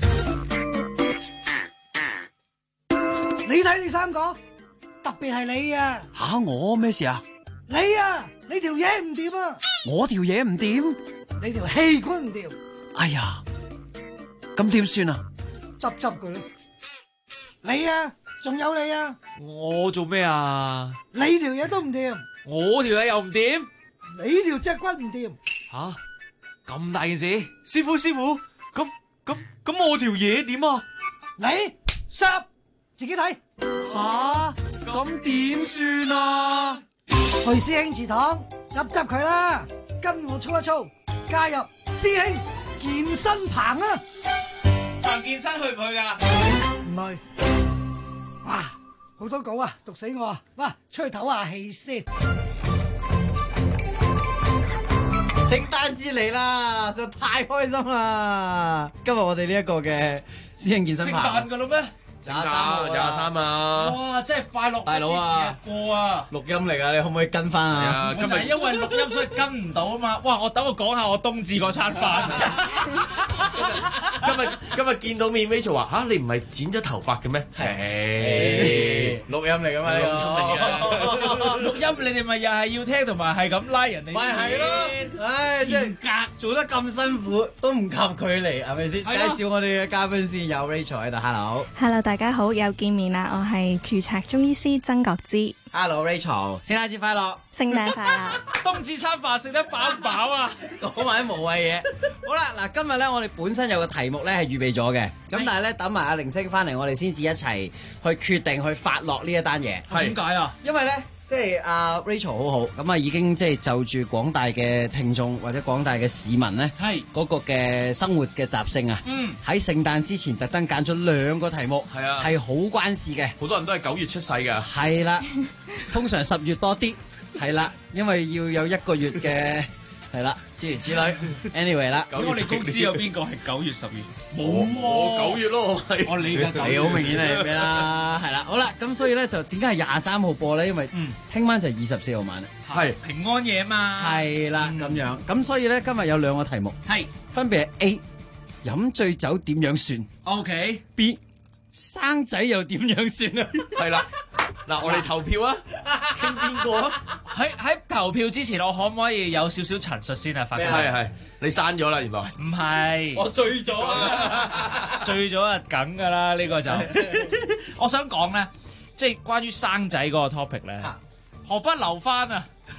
你睇你三個，特別係你啊！ 吓，我咩事啊？ 你啊，你條嘢唔掂啊！ 我條嘢唔掂， 你條氣管唔掂。 哎呀，咁點算啊？ 執佢啦！你啊，仲有你啊！ 我做咩啊？ 你條嘢都唔掂， 我條嘢又唔掂， 你條脊骨唔掂。 吓，咁大件事， 師傅，咁我條嘢點啊？ 你10自己睇。 吓，咁點算啊？ 去師兄祠堂執佢啦，跟我操一操，加入師兄健身棚啊！ 陳健身去唔去噶？ 唔去。哇，好多稿啊，讀死我啊！哇，出去唞下氣先。 聖誕節嚟啦，實在太開心啦！今日我哋呢一個嘅師兄健身棚。 聖誕噶啦咩 ？23啊！ 哇，真係快樂大佬啊！ 過啊！ 錄音嚟噶，你可唔可以跟翻啊？ 我就係因為錄音所以跟唔到啊嘛！哇，等我講下我冬至嗰餐飯。 今日見到面 Rachel 話吓，你唔係剪咗頭髮嘅咩？ 係錄音嚟噶嘛？ 錄音你哋咪又係要聽同埋係咁拉人哋？ 咪係咯！唉，即係做得咁辛苦，都唔及佢嚟，係咪先？介紹我哋嘅嘉賓先，有 Rachel 喺度 ，Hello。 大家好，又見面啦！我係註冊中醫師曾國芝。 Hello Rachel，聖誕節快樂！ 聖誕快樂！ 冬至餐飯食得飽唔飽啊？ 講埋啲無謂嘢。好啦，嗱，今日咧我哋本身有個題目咧係預備咗嘅，咁但係咧等埋阿凌星翻嚟，我哋先至一齊去決定去發落呢一單嘢。 係點解啊？ 因為咧。即係阿 Rachel 好好，咁啊已經即係就住廣大嘅聽眾或者廣大嘅市民咧，係嗰個嘅生活嘅習性啊，喺聖誕之前特登揀咗2個題目，係啊，係好關事嘅。 好多人都係9月出世㗎， 係啦，通常10月多啲，係啦，因為要有1個月嘅。係啦，諸如此類。anyway 啦， 咁我哋公司有邊個係9月10月？冇我9月咯，我你嘅9月，你好明顯係咩啦？係啦，好啦，咁所以咧就點解係23號播咧？因為聽晚就係24號晚啦， 係平安夜嘛。 係啦，咁樣，咁所以咧今日有2個題目，係分別係 A 飲醉酒點樣算 ？OK。 B 生仔又點樣算啊？ 係啦。嗱，我哋投票啊，傾邊個啊？ 喺投票之前，我可唔可以有少少陳述先啊？發哥係你刪咗啦，原來唔係， 我醉咗啊！ 醉咗啊，梗噶啦，呢個就我想講咧，即係關於生仔嗰個 topic 咧，何不留翻啊？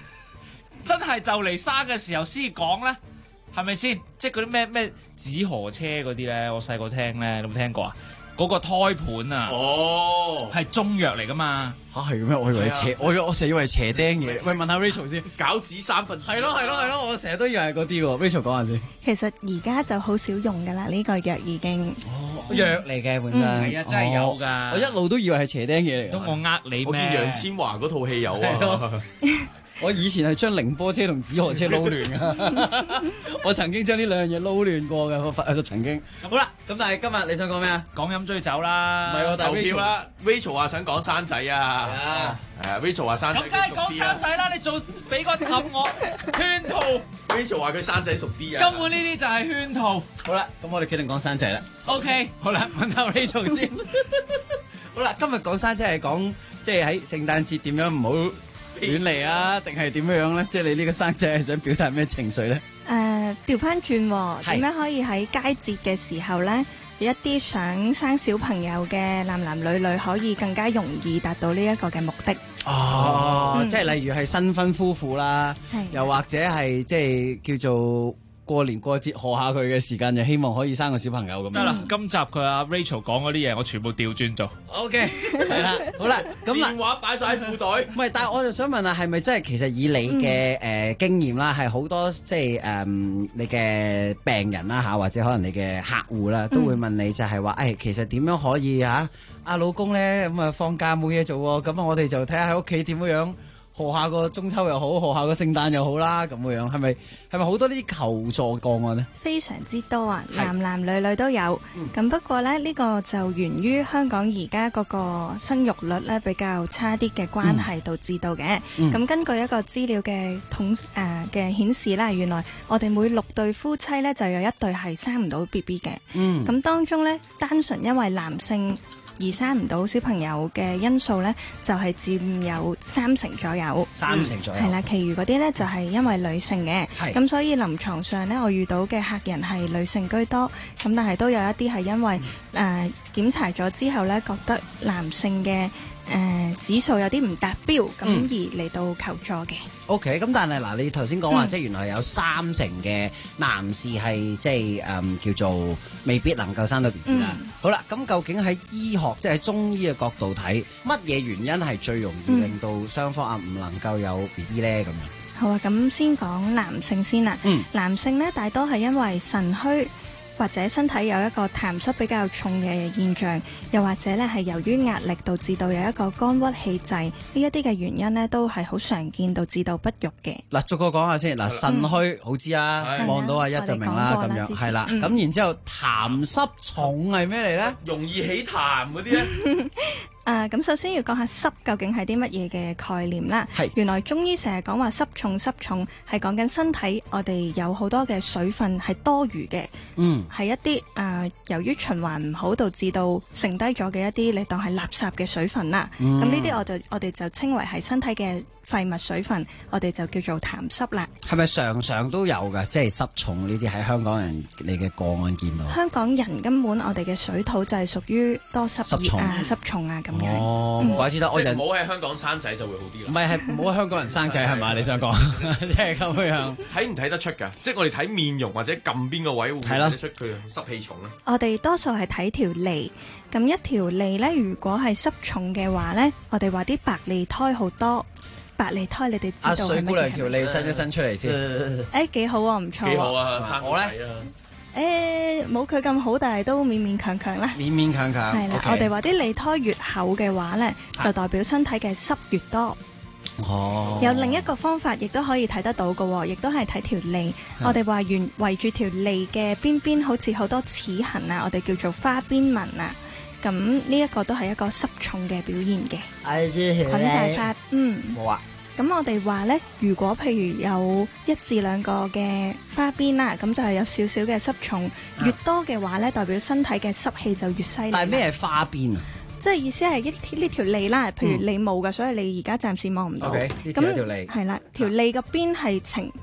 真係就嚟生嘅時候先講咧，係咪先？即係嗰啲咩紫河車嗰啲咧，我細個聽咧，有冇聽過啊？嗰個胎盤啊，係中藥嚟噶嘛？ 嚇係咩？我以為係我成日以為係邪釘嘢。喂，問下 Rachel 先， 餃子3分。 係咯，我成日都以為係嗰啲喎。Rachel 講下先。 其實而家就好少用㗎啦，呢個藥已經。 藥嚟嘅本身。 係啊，真係有㗎。 我一路都以為係邪釘嘢嚟。 都我呃你咩？ 我見楊千嬅嗰套戲有啊。 我以前係將寧波車同紫河車撈亂㗎，我曾經將呢兩樣嘢撈亂過嘅，我曾經。好啦，咁但係今日你想講咩啊？ 講飲追酒啦， 唔係喎，投票啦 ！Rachel 話想講生仔啊，係啊 ，Rachel 話生仔。 咁梗係講生仔啦！你做俾個氹我圈套。 Rachel 話佢生仔熟啲啊。 根本呢啲就係圈套。 好啦，咁我哋決定講生仔啦。 OK， 好啦，問下 Rachel 先。好啦，今日講生仔係講即係喺聖誕節點樣唔好亂嚟啊，定係點樣咧？即係你呢個生仔係想表達咩情緒咧？ 調翻轉，點樣可以喺佳節嘅時候咧，一啲想生小朋友嘅男男女女可以更加容易達到呢一個嘅目的。 即係例如係新婚夫婦啦，又或者係即係叫做過年過節賀下佢嘅時間，就希望可以生個小朋友咁樣。 得啦，今集佢阿 Rachel 講嗰啲嘢，我全部調轉做。 OK， 係啦，好啦，咁電話擺晒喺褲袋。 唔係，但係我就想問下，係咪真係其實以你嘅經驗啦，係好多即係你嘅病人啦嚇，或者可能你嘅客戶啦，都會問你就係話，其實點樣可以嚇阿老公咧咁啊放假冇嘢做喎，咁啊我哋就睇下喺屋企點樣賀下個中秋又好，賀下個聖誕又好啦，咁樣係咪好多呢啲求助個案呢？ 非常之多啊，男男女女都有。咁不過咧，呢個就源於香港而家嗰個生育率咧比較差啲嘅關係導致到嘅。咁根據一個資料嘅嘅顯示啦，原來我哋每6對夫妻咧就有1對係生唔到 BB 嘅。咁當中咧，單純因為男性而生唔到小朋友嘅因素咧，就係佔有30%左右。 30%左右。係啦，其餘嗰啲咧就係因為女性嘅。咁所以臨床上咧，我遇到嘅客人係女性居多。咁但係都有一啲係因為檢查咗之後咧，覺得男性嘅指數有啲唔達標，咁而嚟到求助嘅。 OK， 咁但係嗱，你頭先講話即係原來有30%嘅男士係即係叫做未必能夠生到 BB 啦。好啦，咁究竟喺醫學即係中醫嘅角度睇，乜嘢原因係最容易令到雙方唔能夠有 BB 咧？咁樣好啊，咁先講男性先啦。男性咧大多係因為腎虛，或者身體有一個痰濕比較重嘅現象，又或者咧係由於壓力導致到有一個肝鬱氣滯，呢一啲嘅原因咧都係好常見，導致到不育嘅。 嗱，逐個講下先。嗱，腎虛好知啊，望到阿一就明啦，咁樣係啦。咁然之後痰濕重係咩嚟咧？ 容易起痰嗰啲咧？ 咁首先要講下濕究竟係啲乜嘢嘅概念啦。原來中醫成日講話濕重係講緊身體我哋有好多嘅水分係多餘嘅，係一啲由於循環唔好導致到剩低咗嘅一啲你當係垃圾嘅水分啦。咁呢啲我哋就稱為係身體嘅廢物水分，我哋就叫做痰濕啦。 係咪常常都有㗎？即係濕重呢啲喺香港人你嘅個案見到？ 香港人根本我哋嘅水土就係屬於多濕熱啊、濕重啊咁樣。 唔怪之得，我即係唔好喺香港生仔就會好啲啦。 唔係唔好喺香港人生仔係嘛？你想講即係咁樣？ 睇唔睇得出㗎？即係我哋睇面容或者撳邊個位會睇得出佢濕氣重咧？ 我哋多數係睇條脷，咁一條脷咧，如果係濕重嘅話咧，我哋話啲白脷胎好多。白脷胎你哋知道係乜嘢？ 水姑娘條脷伸一伸出嚟先。 幾好啊，唔錯。 幾好啊，生我咧。 冇佢咁好，但係都勉勉強強啦。 勉勉強強。 係啦，我哋話啲脷胎越厚嘅話咧，就代表身體嘅濕越多。有另一個方法，亦都可以睇得到嘅，亦都係睇條脷。我哋話圍住條脷嘅邊邊，好似好多齒痕啊，我哋叫做花邊紋啊。咁呢一個都係一個濕重嘅表現嘅。捆晒花， 冇啊。 咁我哋話咧，如果譬如有1至2個嘅花邊啦，咁就係有少少嘅濕重，越多嘅話咧，代表身體嘅濕氣就越犀利。 但係咩係花邊啊？ 即係意思係呢條脷啦，譬如你冇㗎，所以你而家暫時望唔到。 呢條脷係啦，條脷個邊係呈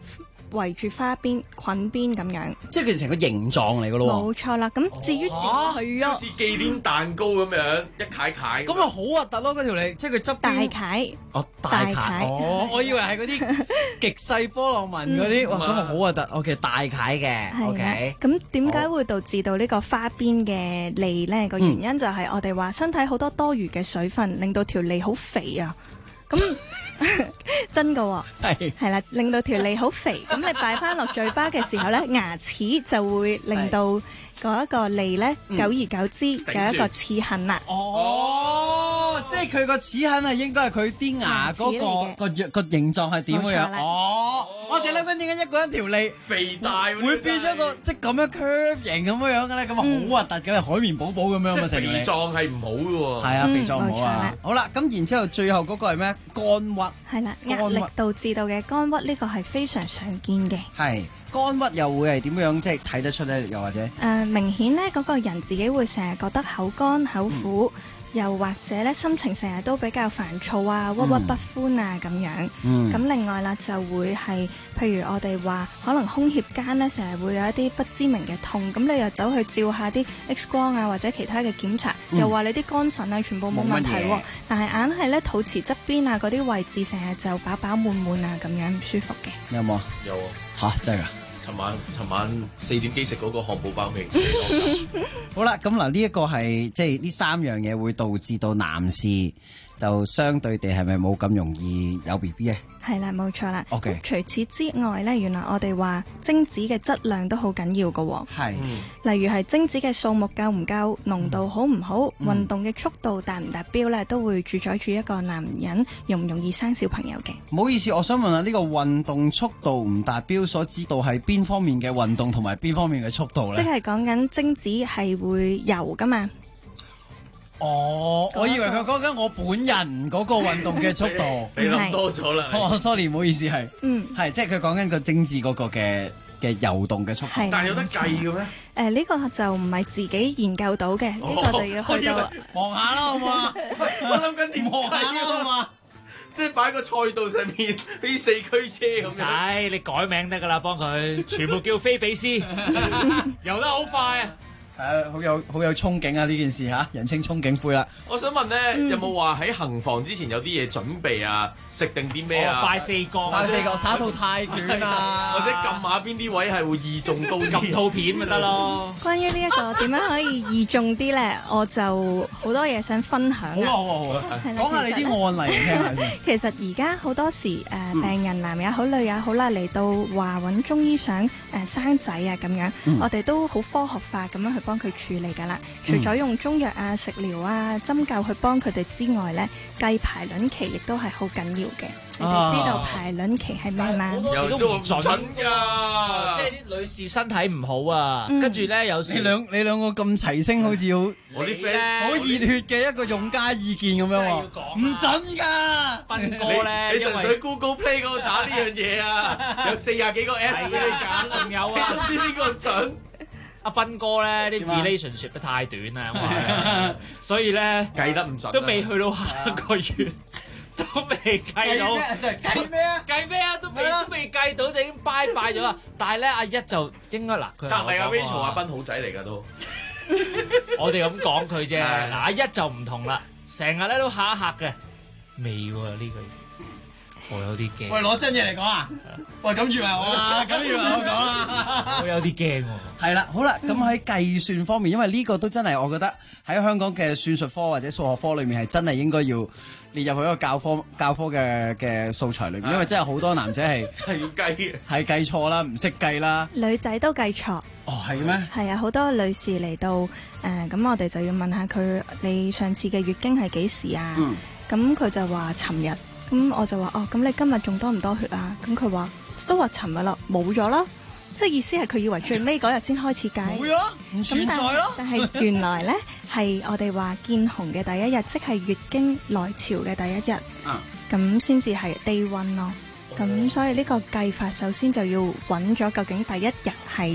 圍住花邊裙邊咁樣。 即係佢成個形狀嚟㗎咯。 冇錯啦。咁至於係好似忌廉蛋糕咁樣一塊塊。 咁啊好核突咯！嗰條脷，即係佢側邊大塊。 哦，大塊。哦，我以為係嗰啲極細波浪紋嗰啲。哇，咁啊好核突。OK， 大塊嘅。OK。咁點解會導致到呢個花邊嘅脷咧？個原因就係我哋話身體好多多餘嘅水分，令到條脷好肥啊。咁真噶喎，係啦，令到條脷好肥。咁你擺翻落嘴巴嘅時候咧，牙齒就會令到嗰一個脷咧，久而久之有一個齒痕啦。 哦，即係佢個齒痕係應該係佢啲牙嗰個形狀係點樣？哦，我哋諗緊點解一個人條脷肥大會變咗個即係咁樣 curve 型咁樣嘅咧？咁啊好核突嘅，海綿寶寶咁樣啊！ 即係肥壯係唔好嘅喎。 係啊，肥壯唔好啊。好啦，咁然之後最後嗰個係咩？肝鬱。 係啦，壓力導致到嘅肝鬱呢個係非常常見嘅。 係肝鬱又會係點樣？即係睇得出咧？又或者明顯咧，嗰個人自己會成日覺得口乾口苦。又或者咧，心情成日都比較煩躁啊、鬱鬱不歡啊咁樣。咁另外啦，就會係譬如我哋話，可能胸脅間咧，成日會有一啲不知名嘅痛。咁你又走去照下啲 X 光啊，或者其他嘅檢查，又話你啲肝腎啊全部冇問題喎。但係硬係咧，肚臍側邊啊嗰啲位置成日就飽飽滿滿啊咁樣唔舒服嘅。 有冇？ 有啊。 嚇！真係㗎？ 尋晚4點幾食嗰個漢堡包未食。 好啦，咁嗱呢一個係即係呢3樣嘢會導致到男士就相對地係咪冇咁容易有 BB 咧？ 係啦，冇錯啦。 OK。 除此之外咧，原來我哋話精子嘅質量都好緊要㗎喎。 係。 例如係精子嘅數目夠唔夠，濃度好唔好，運動嘅速度達唔達標咧，都會主宰住一個男人容唔容易生小朋友嘅。 唔好意思，我想問下呢個運動速度唔達標所知道係邊方面嘅運動同埋邊方面嘅速度咧？ 即係講緊精子係會游㗎嘛？ 哦，我以為佢講緊我本人嗰個運動嘅速度， 你諗多咗啦。 sorry， 唔好意思，係，係即係佢講緊個精子嗰個嘅游動嘅速度。 但係有得計嘅咩？ 呢個就唔係自己研究到嘅，呢個就要去到望下啦，好唔好啊？ 我諗緊點望下啦嘛，即係擺個賽道上面啲4驅車咁樣。 唔使，你改名得㗎啦，幫佢全部叫菲比斯，游得好快啊！ 好有憧憬啊！呢件事嚇，人稱憧憬杯啦。 我想問咧，有冇話喺行房之前有啲嘢準備啊？食定啲咩啊？ 拜4角， 耍套泰拳啊， 或者撳下邊啲位係會易中高啲？ 撳套片咪得咯。 關於呢一個點樣可以易中啲咧，我就好多嘢想分享啊。 好啊，講下你啲案例嚟聽下先。 其實而家好多時病人男也好女也好啦，嚟到話揾中醫想生仔啊咁樣，我哋都好科學化咁樣去幫佢處理㗎啦。除咗用中藥啊、食療啊、針灸去幫佢哋之外咧，計排卵期亦都係好緊要嘅。你哋知道排卵期係咩嗎？ 有時都唔準㗎，即係啲女士身體唔好啊，跟住咧有時你兩個咁齊聲，好似好我啲 friend 好熱血嘅一個用家意見咁樣喎，唔準㗎。 斌哥咧， 你純粹 Google Play 嗰度打呢樣嘢啊，有40幾個 app 俾你揀， 仲有啊， 你都知邊個準？ 阿斌哥咧啲 relationship 得太短啦，所以咧計得唔準， 都未去到下個月。都未計到， 計咩啊？ 計咩啊？都未計到就已經拜拜咗啦。但係咧，阿一就應該嗱，佢但係阿 Rachel 阿斌好仔嚟㗎都， 我哋咁講佢啫。嗱，阿一就唔同啦，成日咧都嚇一嚇嘅，未喎呢句，我有啲驚。 喂，攞真嘢嚟講啊！喂，咁以為我啦，咁以為我講啦， 我有啲驚喎。 係啦，好啦，咁喺計算方面，因為呢個都真係我覺得喺香港嘅算術科或者數學科裏面係真係應該要列入去一個教科嘅素材裏面，因為真係好多男仔係要計嘅， 係計錯啦，唔識計啦， 女仔都計錯。 哦，係咩？ 係啊，好多女士嚟到咁我哋就要問下佢，你上次嘅月經係幾時啊？咁佢就話尋日，咁我就話哦，咁你今日仲多唔多血啊？咁佢話都話尋日啦，冇咗啦。即係意思係佢以為最尾嗰日先開始計， 冇咗，唔存在咯。 但係原來咧係我哋話見紅嘅第一日，即係月經來潮嘅第一日，咁先至係 day one 咯。咁所以呢個計法首先就要揾咗究竟第一日係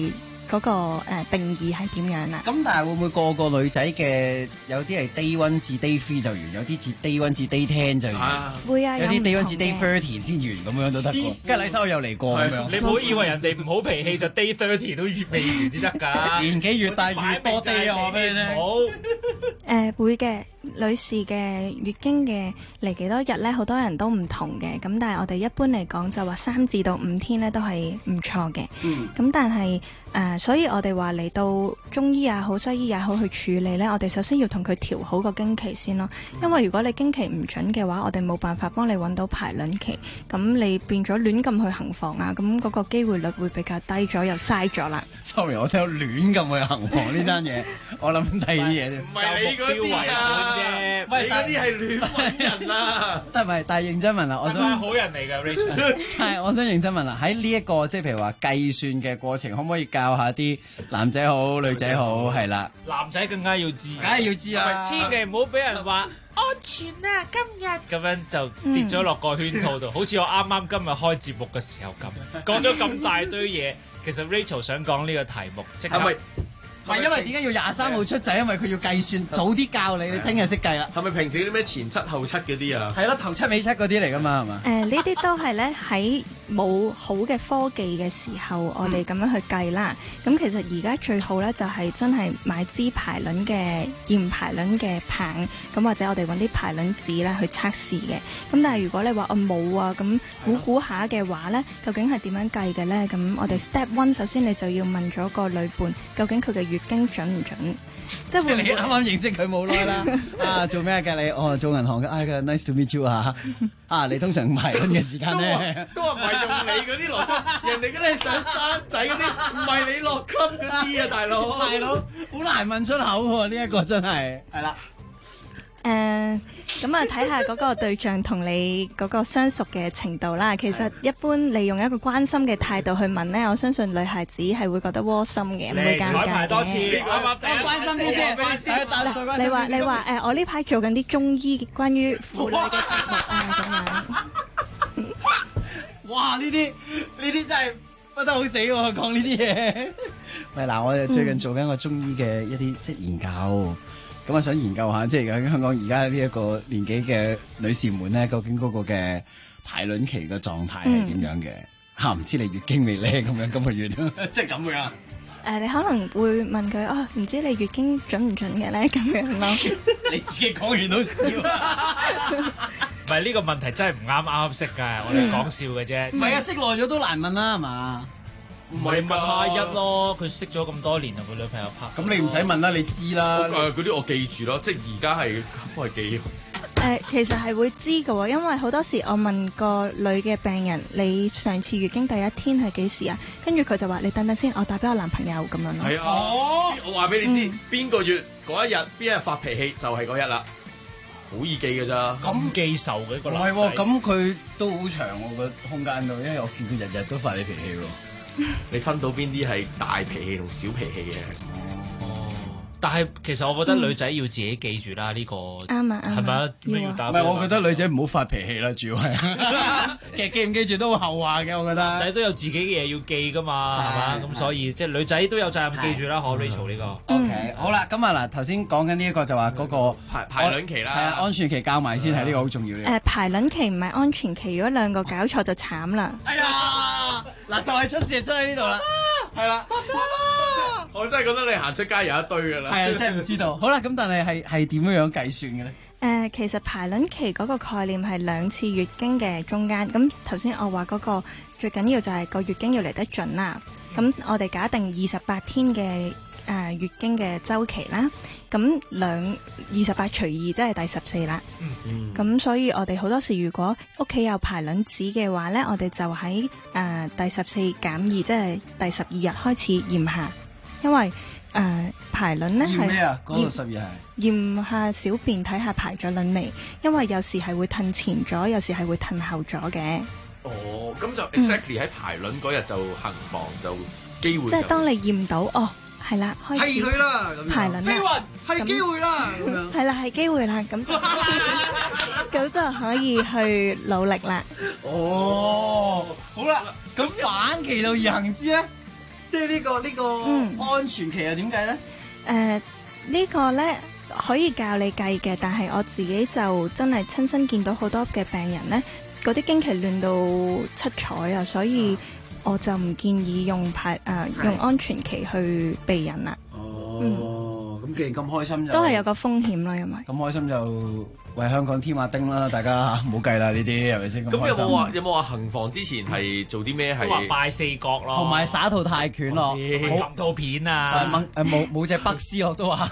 嗰個定義係點樣啦。 咁但係會唔會個女仔嘅有啲係 day 1至 day 3就完，有啲似 day 1至 day 10就完？ 會啊， 有啲 day 1至 day 30先完咁樣都得喎。跟住禮收又嚟過咁樣。 你唔好以為人哋唔好脾氣就 day 30都未完先得㗎。 年紀越大越多 day 啊！我俾你聽。 好。會嘅。女士嘅月經嘅嚟幾多日咧，好多人都唔同嘅。咁但係我哋一般嚟講就話3至到5天咧都係唔錯嘅。咁但係所以我哋話嚟到中醫也好，西醫也好去處理咧，我哋首先要同佢調好個經期先咯。因為如果你經期唔準嘅話，我哋冇辦法幫你揾到排卵期，咁你變咗亂咁去行房啊，咁嗰個機會率會比較低咗，又嘥咗啦。 Sorry， 我聽到亂咁去行房呢單嘢，我諗第二啲嘢啫。 唔係你嗰啲啊！唔係嗰啲係亂揾人啦， 但係認真問啦，我想好人嚟㗎 Rachel。 係，我想認真問啦，喺呢一個即係譬如話計算嘅過程，可唔可以教下啲男仔好、女仔好係啦？ 男仔更加要知， 梗係要知啦， 千祈唔好俾人話安全啊！今日咁樣就跌咗落個圈套度，好似我啱啱今日開節目嘅時候咁，講咗咁大堆嘢。其實 Rachel 想講呢個題目，即係咪？ 唔係因為點解要23號出仔？因為佢要計算，早啲教你，你聽日識計啦。 係咪平時啲咩前七後七嗰啲啊？ 係咯，頭七尾七嗰啲嚟噶嘛，係嘛？ 呢啲都係咧喺冇好嘅科技嘅時候，我哋咁樣去計啦。咁其實而家最好咧就係真係買支排卵嘅驗排卵嘅棒，咁或者我哋揾啲排卵紙啦去測試嘅。咁但係如果你話我冇啊，咁估下嘅話咧，究竟係點樣計嘅咧？咁我哋 step 1首先你就要問咗個女伴，究竟佢嘅月經準唔準？即係會唔會你啱啱認識佢冇耐啦？啊，做咩㗎你？哦，做銀行嘅。nice to meet you 啊！你通常排卵嘅時間咧， 都話唔係用你嗰啲邏輯，人哋嗰啲係想生仔嗰啲，唔係你落級嗰啲啊，大佬。 大佬好難問出口喎，呢一個真係係啦。 咁睇下嗰個對象同你嗰個相熟嘅程度啦。其實一般你用一個關心嘅態度去問呢，我相信女孩子係會覺得窩心嘅，唔會尷尬嘅。 排多次， 我關心啲先。 你話我呢排做緊啲中醫關於婦女嘅節目啊咁樣。 哇！呢啲真係不得好死喎，講呢啲嘢。喂，嗱，我哋最近做緊個中醫嘅一啲即係研究。咁我想研究下，即係香港而家呢一個年紀嘅女士們咧，究竟嗰個嘅排卵期嘅狀態係點樣嘅？唔知你月經未咧？咁樣今個月即係咁樣。 你可能會問佢唔知你月經準唔準嘅咧？咁樣咯。 你自己講完都笑。 唔係呢個問題真係唔啱識㗎，我哋講笑嘅啫。 唔係啊，識耐咗都難問啦，係嘛？ 唔係問阿一咯，佢識咗咁多年啊，佢女朋友拍。 咁你唔使問啦，你知啦。 嗰啲我記住咯，即係而家係幫佢記。 其實係會知嘅喎，因為好多時我問個女嘅病人，你上次月經第一天係幾時啊？跟住佢就話：你等等先，我打俾我男朋友咁樣咯。 係啊，我話俾你知，邊個月嗰一日邊日發脾氣就係嗰日啦，好易記㗎咋。 咁記仇嘅個男仔。 唔係喎，咁佢都好長喎個空間度，因為我見佢日日都發你脾氣喎。 你分到邊啲係大脾氣同小脾氣嘅？ 但係其實我覺得女仔要自己記住啦，呢個啱啊， 係咪啊？點解要打？ 唔係，我覺得女仔唔好發脾氣啦，主要係其實記唔記住都好後話嘅，我覺得。 男仔都有自己嘅嘢要記噶嘛，係嘛？咁所以即係女仔都有責任記住啦，可 Rachel 呢個。 OK，好啦，咁啊嗱，頭先講緊呢一個就話嗰個排卵期啦， 係啊，安全期教埋先係呢個好重要嘅。 排卵期唔係安全期，如果兩個搞錯就慘啦。 哎呀，嗱就係出事出喺呢度啦，係啦。 我真係覺得你行出街有一堆㗎啦。 係啊，真係唔知道。好啦，咁但係係點樣計算嘅咧？ 其實排卵期嗰個概念係2次月經嘅中間。咁頭先我話嗰個最緊要就係個月經要嚟得準啦。咁我哋假定28天嘅月經嘅週期啦。咁28除2即係第14啦。咁所以我哋好多時如果屋企有排卵紙嘅話咧，我哋就喺第14減2，即係第12日開始驗下。因為排卵咧係驗咩啊？嗰個12係驗下小便睇下排咗卵未，因為有時係會褪前咗，有時係會褪後咗嘅。 哦，咁就 exactly 喺排卵嗰日就行房就機會。 即係當你驗到係啦，開始係佢啦， 排卵啦， 係機會啦，咁樣係啦，係機會啦，咁就可以去努力啦。 哦，好啦，咁反其道而行之咧。 即係呢個安全期係點計咧？ 呢個咧可以教你計嘅，但係我自己就真係親身見到好多嘅病人咧，嗰啲經期亂到七彩啊，所以我就唔建議用用安全期去避孕啦。 咁既然咁開心就都係有個風險咯，因為咁開心就為香港添下丁啦，大家唔好計啦呢啲係咪先？ 咁有冇話行房之前係做啲咩？係話拜四角咯， 同埋耍套泰拳咯， 冇套片啊， 冇隻北斯咯都話。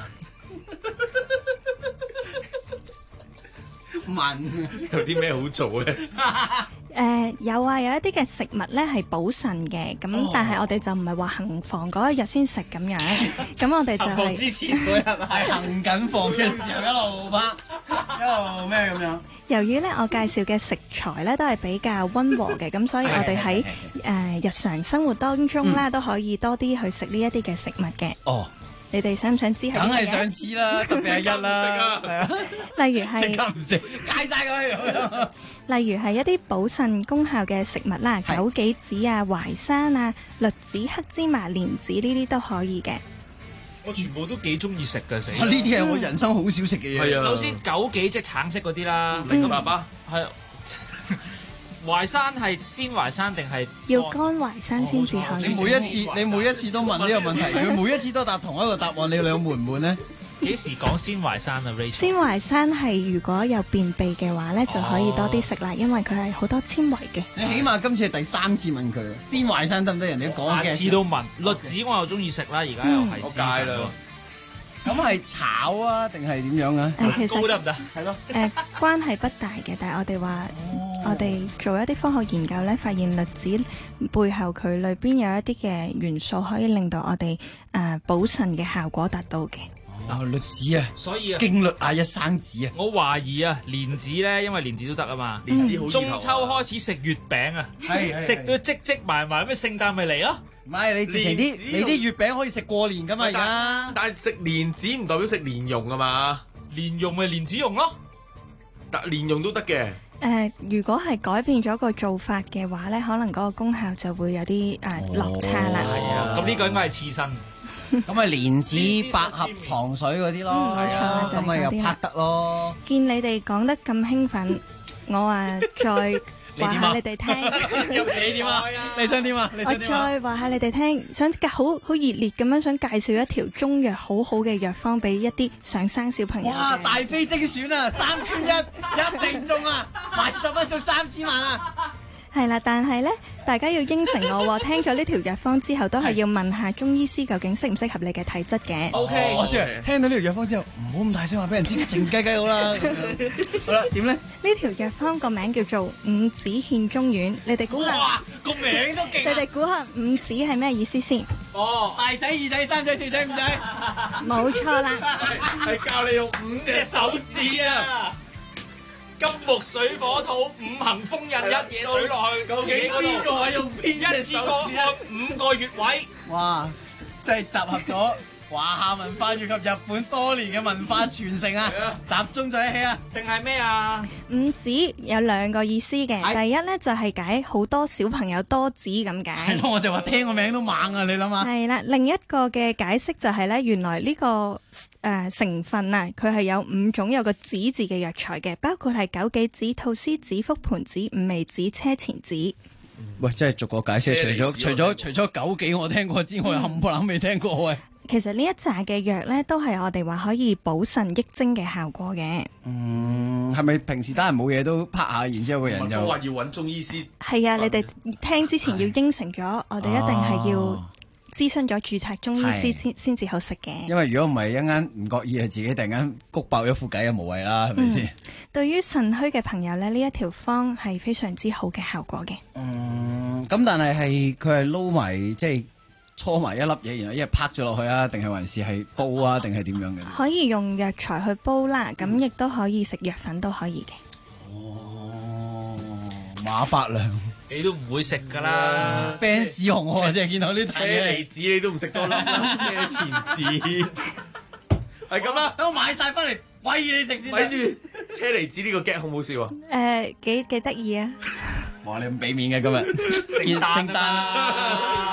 有啲咩好做咧？ 有啊，有一啲嘅食物咧係補腎嘅，咁但係我哋就唔係話行房嗰一日先食咁樣，咁我哋就係之前嗰日係行緊房嘅時候一路拍一路咩咁樣。 由於咧我介紹嘅食材咧都係比較溫和嘅，咁所以我哋喺日常生活當中咧都可以多啲去食呢一啲嘅食物嘅。 哦。 你哋想唔想知係？ 梗係想知啦，特別係一啦，係啊。 例如係即刻唔食，戒晒佢。 例如係一啲補腎功效嘅食物啦，枸杞子啊、淮山啊、栗子、黑芝麻、蓮子呢啲都可以嘅。 我全部都幾中意食㗎，死！ 呢啲係我人生好少食嘅嘢。 首先枸杞即係橙色嗰啲啦， 明嘅爸爸係。淮山係鮮淮山定係要乾淮山先至可以？ 你每一次都問呢個問題，佢每一次都答同一個答案，你兩悶唔悶咧？ 幾時講鮮淮山啊 Rachel？ 鮮淮山係如果有便秘嘅話咧，就可以多啲食啦，因為佢係好多纖維嘅。 你起碼今次係第3次問佢，鮮淮山得唔得？人哋都講嘅。 下次都問。栗子我又中意食啦，而家又係街啦。 咁係炒啊，定係點樣啊？ 其實得唔得？ 係咯。 關係不大嘅，但係我哋話，我哋做一啲科學研究咧，發現栗子背後佢裏邊有一啲嘅元素，可以令到我哋補腎嘅效果達到嘅。 栗子啊， 所以經律啊，一生子啊。 我懷疑啊，蓮子咧，因為蓮子都得啊嘛。 蓮子好。 中秋開始食月餅啊，食到積埋，咩聖誕咪嚟咯。 唔係你啲月餅可以食過年噶嘛而家？ 但係食蓮子唔代表食蓮蓉啊嘛， 蓮蓉咪蓮子蓉咯， 但蓮蓉都得嘅。 如果係改變咗個做法嘅話咧，可能嗰個功效就會有啲落差啦。 係啊，咁呢個應該係刺身。 咁咪蓮子、百合、糖水嗰啲咯， 冇錯， 咁咪又拍得咯。 見你哋講得咁興奮，我話再話下你哋聽。 你點啊？你想點啊？ 我再話下你哋聽，想好熱烈咁樣想介紹一條中藥好好嘅藥方俾一啲想生小朋友。 哇！大飛精選啊，3串1一定中啊，買10蚊中3000萬啊！ 係啦，但係咧，大家要應承我，聽咗呢條藥方之後，都係要問下中醫師究竟適唔適合你嘅體質嘅。 OK，我知。聽到呢條藥方之後，唔好咁大聲話俾人知，靜雞雞好啦。好啦，點咧？ 呢條藥方個名叫做五子獻中丸，你哋估下？ 哇，個名都勁！ 你哋估下五子係咩意思先？ 哦，大仔、二仔、三仔、四仔、5仔。 冇錯啦， 係教你用5隻手指啊！ 金木水火土5行封印一嘢懟落去， 究竟邊個係用邊隻手指按5個穴位？ 哇！真係集合咗華夏文化以及日本多年嘅文化傳承啊！集中在一起啊！ 定係咩啊？ 五子有2個意思嘅，第一咧就係解好多小朋友多子咁解。 係咯，我就話聽個名都猛啊！你諗下。 係啦，另一個嘅解釋就係咧，原來呢個成分啊，佢係有5種有個子字嘅藥材嘅，包括係枸杞子、菟絲子、覆盆子、五味子、車前子。 喂，真係逐個解釋，除咗枸杞我聽過之外，冚唪唥未聽過喂。 其實呢一紮嘅藥咧，都係我哋話可以補腎益精嘅效果嘅。 係咪平時得閒冇嘢都拍下，然之後個人就話要揾中醫師？ 係啊，你哋聽之前要應承咗，我哋一定係要諮詢咗註冊中醫師先至好食嘅。 因為如果唔係一間唔覺意係自己突然間谷爆咗副計就無謂啦，係咪先？ 對於腎虛嘅朋友咧，呢一條方係非常之好嘅效果嘅。 咁但係佢係撈埋即係搓埋一粒嘢，然後一日拍咗落去啊？定係還是係煲啊？定係點樣嘅？ 可以用藥材去煲啦，咁亦都可以食藥粉都可以嘅。 哦，馬伯良， 你都唔會食噶啦 ，Benz 紅我真係見到呢車厘子你都唔食多粒，車前子係咁啦， 等我買晒翻嚟餵你食先。 咪住，車厘子呢個 get 好唔好笑啊？ 幾得意啊！ 哇，你咁俾面嘅今日，聖誕啊！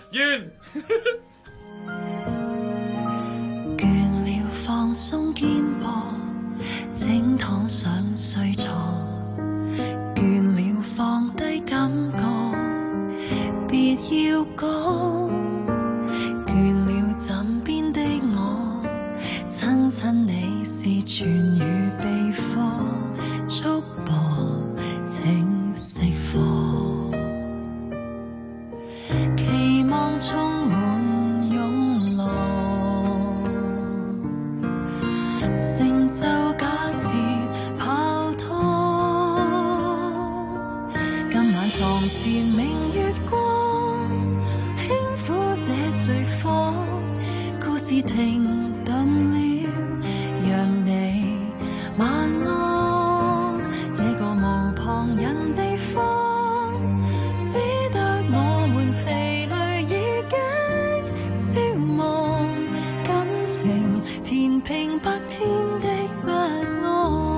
完。 倦了放鬆肩膊，整躺上睡床，倦了放低感覺，別要講，倦了枕邊的我，親親你是痊癒秘方，束縛請釋放，期望充滿湧浪，成就假設泡湯，今晚床前明月光，輕撫這睡房，故事停頓了，讓你晚安，這個無旁人地方，只得我們疲累已經消亡，感情填平白天的不安。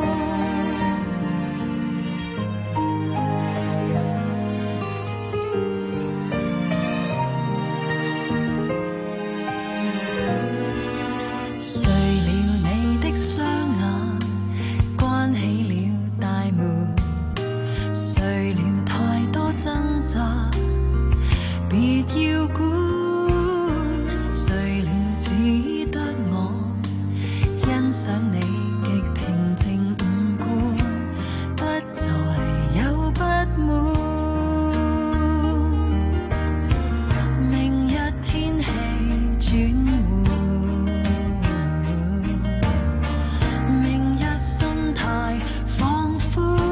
睡了你的雙眼，關起了大門，睡了太多掙扎，別要管，睡了只得我欣賞你極平靜五官，不再有不滿。明日天氣轉換，明日心態放寬。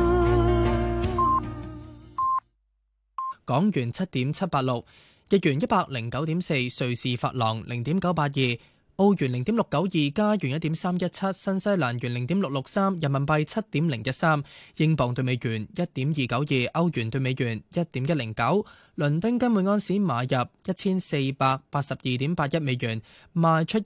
港元7.786，日元109.4，瑞士法郎0.982，澳元0.692，加元1.317，新西蘭元0.663，人民幣7.013，英鎊對美元1.292，歐元對美元1.109，倫敦金每安士買入1482.81美元，賣出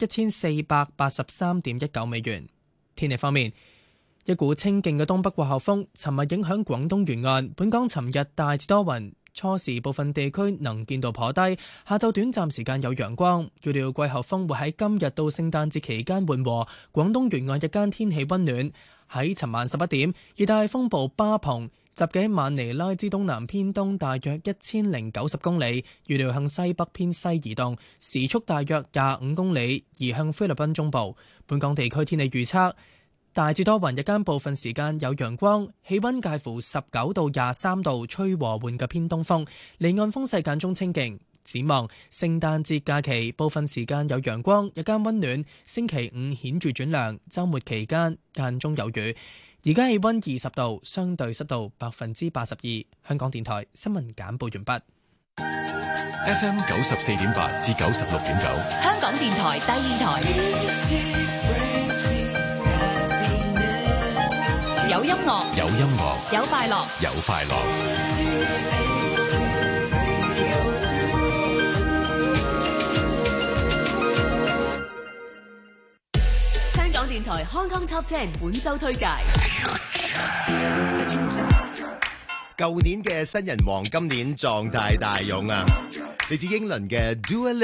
1483.19美元。天氣方面，一股清勁嘅東北季候風尋日影響廣東沿岸，本港尋日大致多雲。初時部分地區能見度頗低，下晝短暫時間有陽光。預料季候風會喺今日到聖誕節期間緩和，廣東沿岸日間天氣溫暖。喺尋晚11點，熱帶風暴巴蓬集結喺馬尼拉之東南偏東大約1090公里，預料向西北偏西移動，時速大約25公里，移向菲律賓中部。本港地區天氣預測大致多雲，日間部分時間有陽光，氣溫介乎19到23度，吹和緩嘅偏東風，離岸風勢間中清勁。展望聖誕節假期，部分時間有陽光，日間溫暖。星期5顯著轉涼，週末期間間中有雨。而家氣溫20度，相對濕度82%。香港電台新聞簡報完畢。 FM 94.8至96.9， 香港電台第二台。有音樂， 有音樂， 有快樂， 有快樂。 香港電台 Hong Kong Top 10本周推介。 舊年嘅新人王，今年狀態大勇啊！嚟自英倫嘅 Dua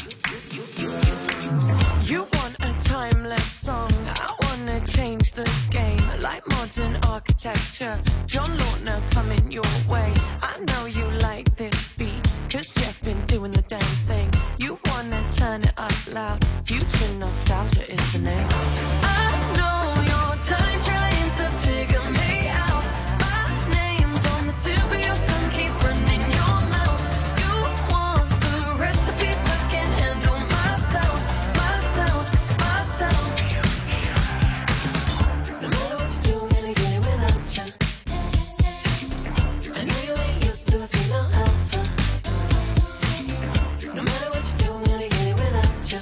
Lipa。You want a timeless song? I wanna change the game like modern architecture. John Lautner coming your way. I know you like this beat, 'cause Jeff been doing the damn thing. You wanna turn it up loud. Future nostalgia is the name. I know your time trying to figure me out. My name's on the tip of your tongue, keep running your mouth. You want the recipe, but can't handle my sound. No matter what you do, I'm gonna get it without you. I know you ain't used to a female alpha. No matter what you do, I'm gonna get it without you.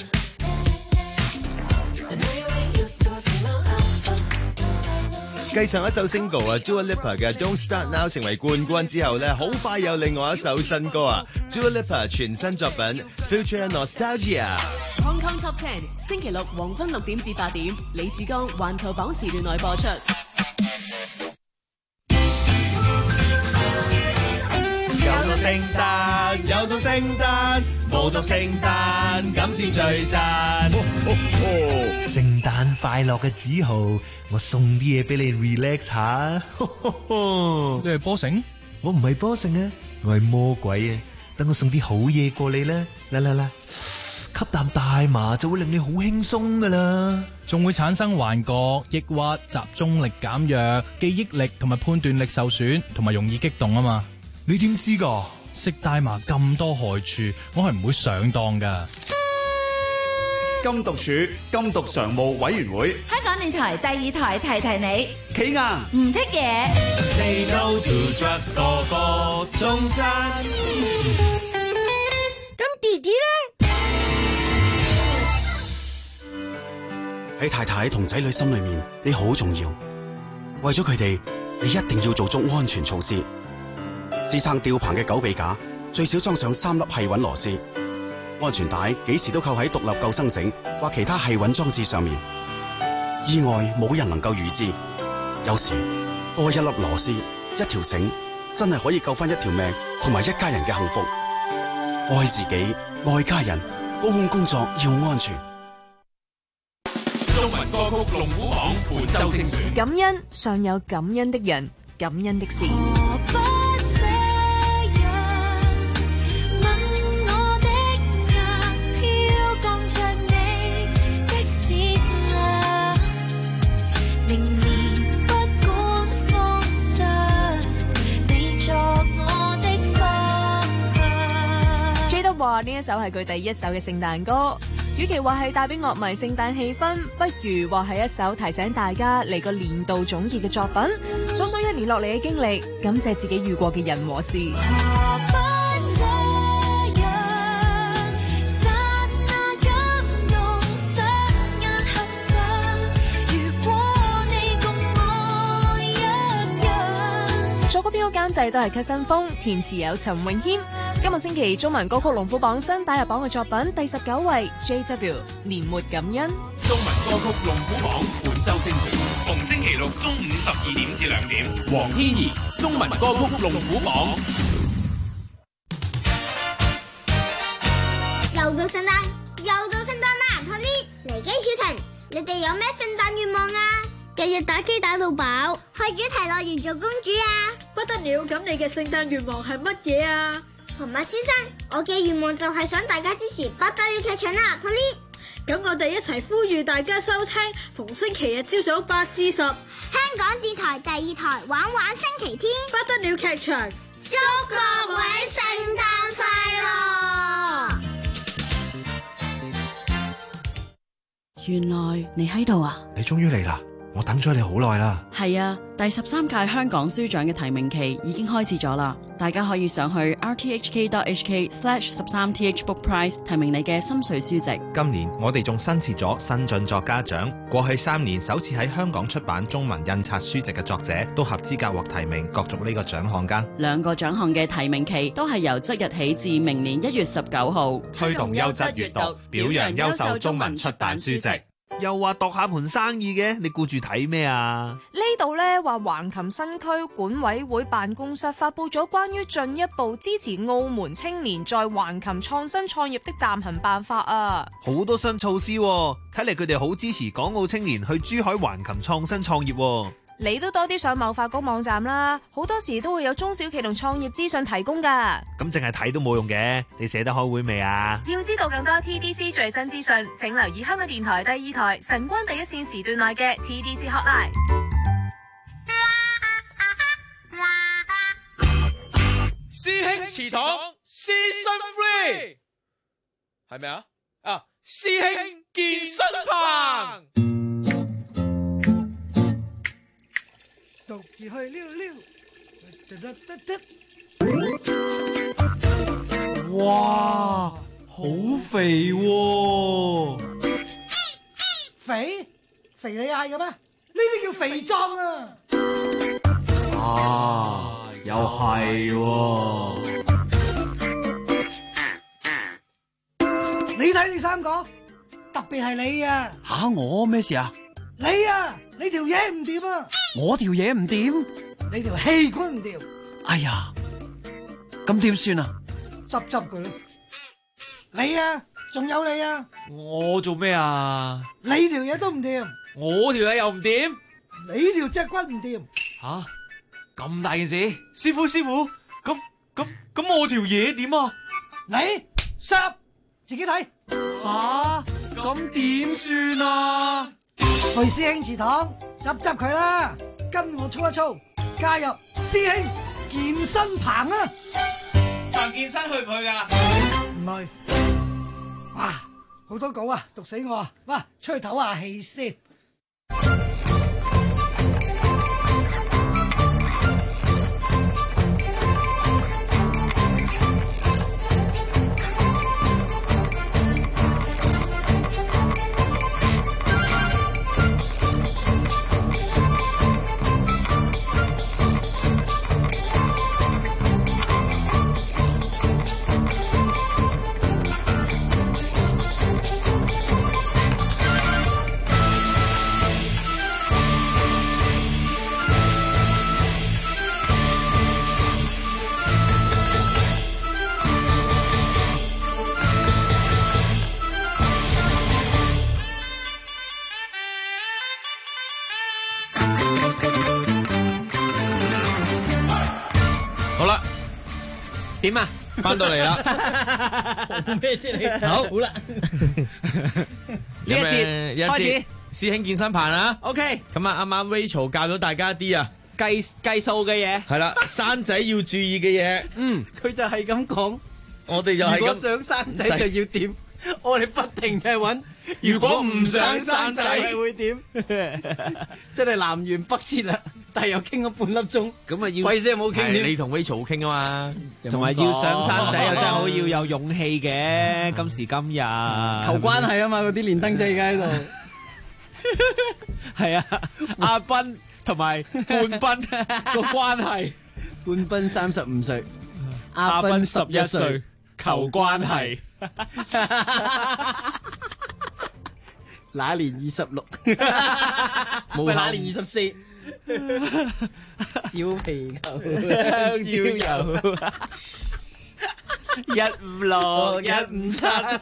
I know you ain't used to a female alpha. 繼上一首 single 啊 Dua Lipa 嘅 Don't Start Now 成為冠軍之後咧，好快有另外一首新歌啊 Dua Lipa 全新作品 Future Nostalgia。Hong Kong Top 10星期六黃昏6點至8點，李志剛環球榜時段內播出。 9到4 聖誕，有到聖誕，冇到聖誕，咁先最讚。 聖誕快樂嘅子豪，我送啲嘢俾你 relax 下。 你係波成？ 我唔係波成啊，我係魔鬼啊！等我送啲好嘢過你啦，啦，吸啖大麻就會令你好輕鬆噶啦， 仲會產生幻覺、抑鬱、集中力減弱、記憶力同埋判斷力受損，同埋容易激動啊嘛。 你點知噶？ 食大麻咁多害處，我係唔會上當噶。 禁毒處禁毒常務委員會， 香港電台第二台提你， 企硬唔剔嘢。 Say no to drugs，個個中讚。 咁弟弟咧？ 喺太太同仔女心裏面，你好重要。為咗佢哋，你一定要做足安全措施。支撐吊棚嘅狗臂架最少裝上3粒繫穩螺絲。安全帶幾時都扣喺獨立救生繩或其他繫穩裝置上面。意外冇人能夠預知，有時多一粒螺絲、一條繩，真係可以救翻一條命同埋一家人嘅幸福。愛自己，愛家人，高空工作要安全。 中文歌曲龍虎榜本周精選。 感恩，尚有感恩的人，感恩的事。話呢一首係佢第一首嘅聖誕歌，與其話係帶俾樂迷聖誕氣氛，不如話係一首提醒大家嚟個年度總結嘅作品，數數一年落嚟嘅經歷，感謝自己遇過嘅人和事。作曲編曲監製都係 Cousin 風，填詞有陳詠謙。今個星期中文歌曲龍虎榜新打入榜嘅作品第19位 JW 年末感恩。 中文歌曲龍虎榜本周精選，逢星期六中午12點至2點。黃天怡中文歌曲龍虎榜。 又到聖誕，又到聖誕啦 ！Tony、黎基、曉婷，你哋有咩聖誕願望啊？日日打機打到飽，去主題樂園做公主啊！ 不得了，咁你嘅聖誕願望係乜嘢啊？ 同馬先生，我嘅願望就係想大家支持不得了劇場啦 ，Tony。 咁我哋一齊呼籲大家收聽，逢星期日朝早8至10，香港電台第2台玩玩星期天， 不得了劇場， 祝各位聖誕快樂！ 原來你喺度啊！ 你終於嚟啦！我等咗你好耐啦。 係啊，第13屆香港書獎嘅提名期已經開始咗啦，大家可以上去 rthk.hk/13thbookprize 提名你嘅心水書籍。 今年我哋仲新設咗新晉作家獎，過去3年首次喺香港出版中文印刷書籍嘅作者都合資格獲提名，角逐呢個獎項㗎。 兩個獎項嘅提名期都係由即日起至明年1月19號， 推動優質閱讀，表揚優秀中文出版書籍。 又話度下盤生意嘅，你顧住睇咩啊？ 呢度呢話橫琴新區管委會辦公室發佈咗關於進一步支持澳門青年在橫琴創新創業的暫行辦法啊！ 好多新措施喎，睇嚟佢哋好支持港澳青年去珠海橫琴創新創業喎。 你都多啲上貿發局網站啦，好多時都會有中小企同創業資訊提供噶。 咁淨係睇都冇用嘅，你捨得開會未啊？ 要知道更多 TDC 最新資訊，請留意香港電台第2台晨光第一線時段內嘅 TDC Hotline。 師兄祠堂 Season 3係咪啊？師兄健身棚。 獨自去溜溜， 哇，好肥喎！ 肥你嗌嘅咩？呢啲叫肥壯啊！ 啊，又係喎！ 你睇你3個，特別係你啊！ 吓，我咩事啊？ 你啊，你條嘢唔掂啊！ 我條嘢唔掂， 你條氣管唔掂。 哎呀， 咁點算啊？ 執佢啦！你啊，仲有你啊！ 我做咩啊？ 你條嘢都唔掂， 我條嘢又唔掂， 你條脊骨唔掂。 吓咁大件事，師傅，咁我條嘢點啊？ 你濕自己睇。 吓咁點算啊？ 去師兄祠堂執佢啦，跟我操一操，加入師兄健身棚啊！ 彭健身去唔去啊？ 唔去。哇，好多稿啊，讀死我啊！哇，出去唞下氣先。 點啊？ 翻到嚟啦！ 好咩啫你？ 好啦， 呢一節開始， 師兄健身棚啊 OK， 咁啊，啱啱 Rachel 教咗大家啲啊計數嘅嘢， 係啦，生仔要注意嘅嘢。 佢就係咁講。 我哋就係咁。 如果想生仔就要點？我哋不停就係揾。如果唔想生仔係會點？真係南轅北轍啦！但係又傾咗半粒鐘， 咁啊要貴些冇傾添。 你同 Rachel 好傾啊嘛， 同埋要想生仔又真係好要有勇氣嘅。今時今日求關係啊嘛，嗰啲連登仔而家喺度。 係啊，阿斌同埋冠斌個關係， 冠斌35歲， 阿斌11歲，求關係。 那年26， 冇那年24，小皮球香蕉油，156 157，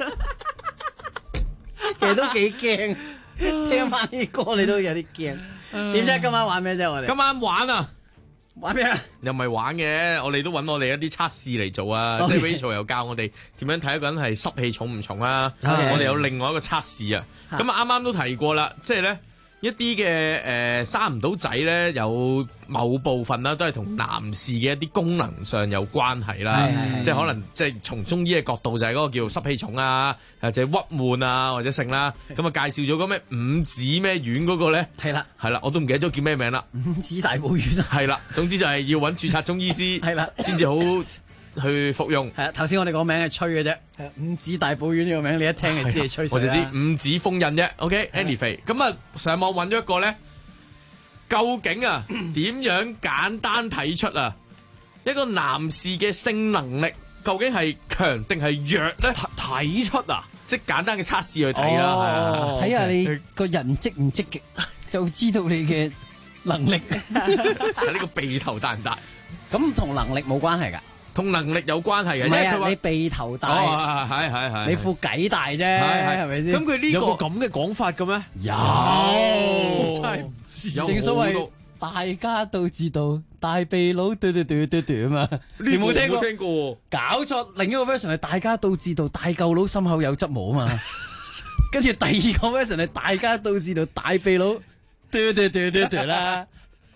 其實都幾驚，聽翻啲歌你都有啲驚。點解今晚玩咩啫？我哋今晚玩啊！ 玩咩啊？ 又唔係玩嘅，我哋都揾我哋一啲測試嚟做啊！ Okay. 即係 Rachel 又教我哋點樣睇一個人係濕氣重唔重啊！ Okay. 我哋有另外一個測試啊！咁啊啱啱都提過啦，即係咧一啲嘅生唔到仔咧，有某部分啦，都係同男士嘅一啲功能上有關係啦。即係可能即係從中醫嘅角度就係嗰個叫濕氣重啊，或者鬱悶啊，或者性啦。咁啊介紹咗個咩五指咩丸嗰個咧？ 係啦， 我都唔記得咗叫咩名啦。 五指大補丸啊！ 係啦，總之就係要揾註冊中醫師係啦， 先至好去服用。 係啊，頭先我哋個名係吹嘅啫。五指大補丸呢個名你一聽就知係吹水啦。 我就知五指封印啫。OK，anyway，咁啊上網揾咗一個咧，究竟啊點樣簡單睇出啊一個男士嘅性能力究竟係強定係弱咧？睇出啊，即係簡單嘅測試去睇啦， 睇下你個人積唔積極，就知道你嘅能力。 睇呢個鼻頭大唔大？ 咁同能力冇關係㗎。同能力有關係嘅， 唔係啊！你鼻頭大， 係你副計大啫，係咪先？ 咁佢呢個有個咁嘅講法嘅咩？ 有， 真係唔知。 正所謂大家都知道，大鼻佬對啊嘛。你冇聽過？ 冇聽過。 搞錯，另一個 version 係大家都知道，大舊佬心口有執毛啊嘛。跟住第二個 version 係大家都知道，大鼻佬啦。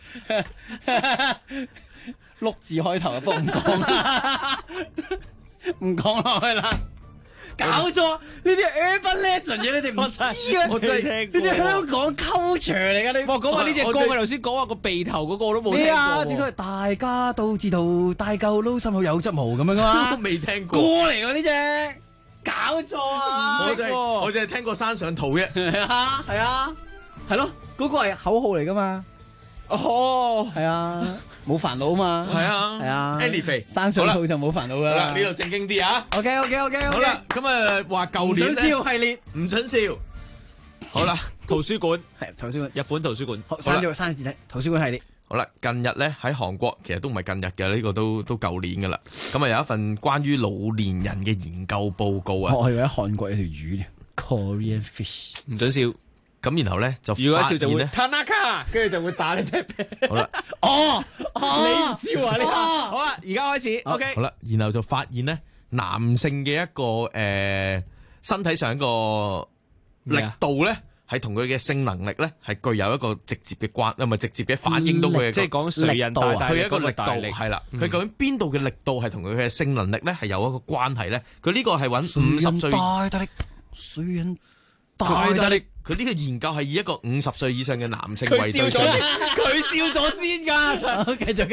碌字開頭啊，不過唔講啦，唔講落去啦。搞錯，呢啲係 urban legend 嘢，你哋唔知啊？ 我真係聽過。 呢啲香港 culture 嚟㗎，你講下呢隻歌，佢頭先講話個鼻頭嗰個我都冇聽過。 咩啊？正所謂大家都知道，大舊撈心口有執毛咁樣啊嘛。 都未聽過。 歌嚟㗎呢隻，搞錯啊！ 我淨係聽過山上圖啫。 係啊，係咯，嗰個係口號嚟㗎嘛。哦，係啊，冇煩惱嘛， 係啊，anyway， 生上肚就冇煩惱噶啦。 呢度正經啲啊。 OK， 好啦，咁啊話舊年唔准笑系列， 唔准笑。好啦，圖書館係圖書館， 日本圖書館。 刪字體圖書館系列。 好啦，近日咧喺韓國，其實都唔係近日嘅，呢個都舊年噶啦。咁啊有一份關於老年人嘅研究報告啊。 我以為喺韓國有條魚 Korean fish， 唔准笑。咁然後咧就如果一笑就會發現呢 Tanaka， 跟住就會打你 pat pat。 好啦， 你唔笑啊呢下？好啦，而家開始 ，OK。 好啦，然後就發現咧，男性嘅一個身體上一個力度咧。係同佢嘅性能力咧，係具有一個直接嘅唔係直接嘅反映到佢嘅， 即係講誰人大佢一個力度大力係啦。佢究竟邊度嘅力度係同佢嘅性能力咧係有一個關係咧？佢呢個係揾50歲大力，誰人大力？ 佢呢個研究係以一個50歲以上嘅男性為對象。 佢笑咗先㗎。 繼續。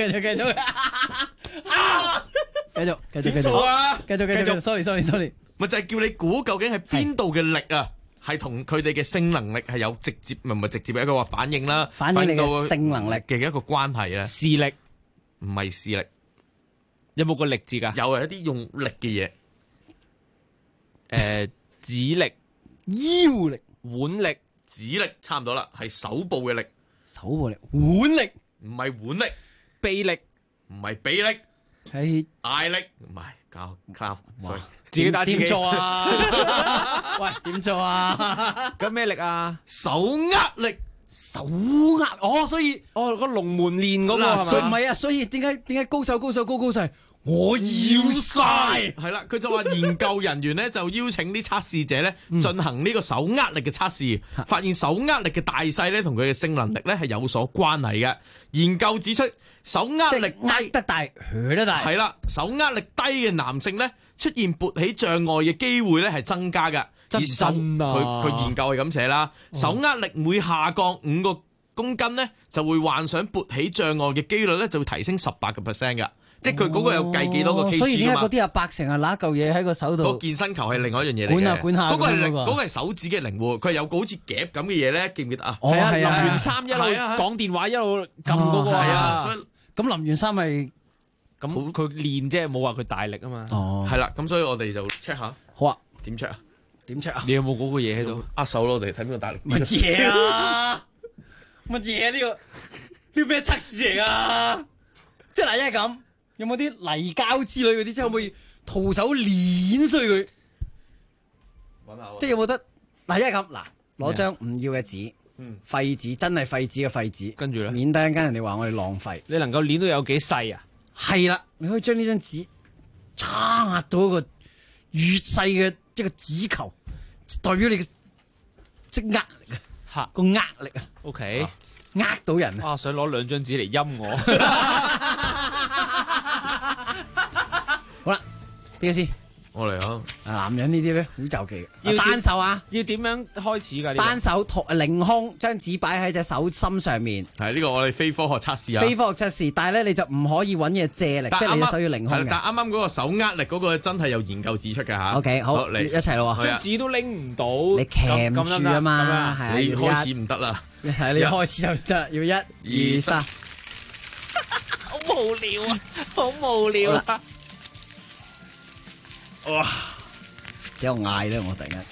繼續做啊！ 繼續。sorry。 咪就係叫你估究竟係邊度嘅力啊？係同佢哋嘅性能力係有直接，唔係直接嘅一個反應啦， 反映你嘅性能力嘅一個關係啊。 視力唔係視力， 有冇個力字㗎？ 有係一啲用力嘅嘢。指力、 腰力、 腕力、 指力差唔多啦，係手部嘅力。 手部力、腕力， 唔係腕力， 臂力， 唔係臂力， 係大力，唔係靠。 自己打自己點做啊？喂，點做啊？ 咁咩力啊？ 手握力， 所以個龍門練嗰個係咪？ 唔係啊，所以點解高手我要晒係啦，佢就話研究人員咧就邀請啲測試者咧進行呢個手握力嘅測試，發現手握力嘅大細咧同佢嘅性能力咧係有所關係嘅。研究指出，手握力握得大，血得大， 係啦，手握力低嘅男性咧出現勃起障礙嘅機會咧係增加嘅。 真啊！ 佢研究係咁寫啦，手握力每下降5個公斤咧，就會患上勃起障礙嘅機率咧就會提升18%㗎。即係佢嗰個有計幾多個 kg 所以點解嗰啲阿伯成日揦嚿嘢喺個手度？ 嗰健身球係另外一樣嘢嚟嘅。 管下嗰個係手指嘅靈活，佢係有個好似夾咁嘅嘢咧，記唔記得啊？ 係啊，淋完衫一路講電話一路撳嗰個啊。 所以咁淋完衫咪咁佢練啫，冇話佢大力啊嘛。 係啦，咁所以我哋就 check 下。 好啊， 點 check 啊？ 點 check 啊？ 你有冇嗰個嘢喺度？ 握手咯，我哋睇邊個大力。 乜嘢啊？乜嘢呢個咩測試嚟㗎？即係嗱，因為咁。有冇啲泥膠之類嗰啲，即係可唔可以徒手碾碎佢？即係有冇得嗱？因為咁嗱，攞張唔要嘅紙，廢紙真係廢紙嘅廢紙， 跟住咧， 免得一陣間人哋話我哋浪費。 你能夠碾到有幾細啊？ 係啦，你可以將呢張紙壓到一個越細嘅一個紙球，代表你嘅即壓力啊，個壓力啊。 OK， 呃到人啊！ 想攞2張紙嚟陰我。 好啦，邊個先？ 我嚟啊！ 男人呢啲咧好就忌嘅，單手啊！ 要點樣開始㗎？ 單手凌空，將紙擺喺隻手心上面。 係呢個我哋非科學測試啊！ 非科學測試，但係咧你就唔可以揾嘢借力，即係你隻手要凌空嘅。 但啱啱嗰個手握力嗰個真係有研究指出嘅嚇。 OK，好，嚟一齊咯喎！ 張紙都拎唔到， 你鉗住啊嘛，係你開始唔得啦。 係你開始就得，要1、2、3。 好無聊啊！好無聊啊！ 哇！ 點解我嗌咧？我突然間，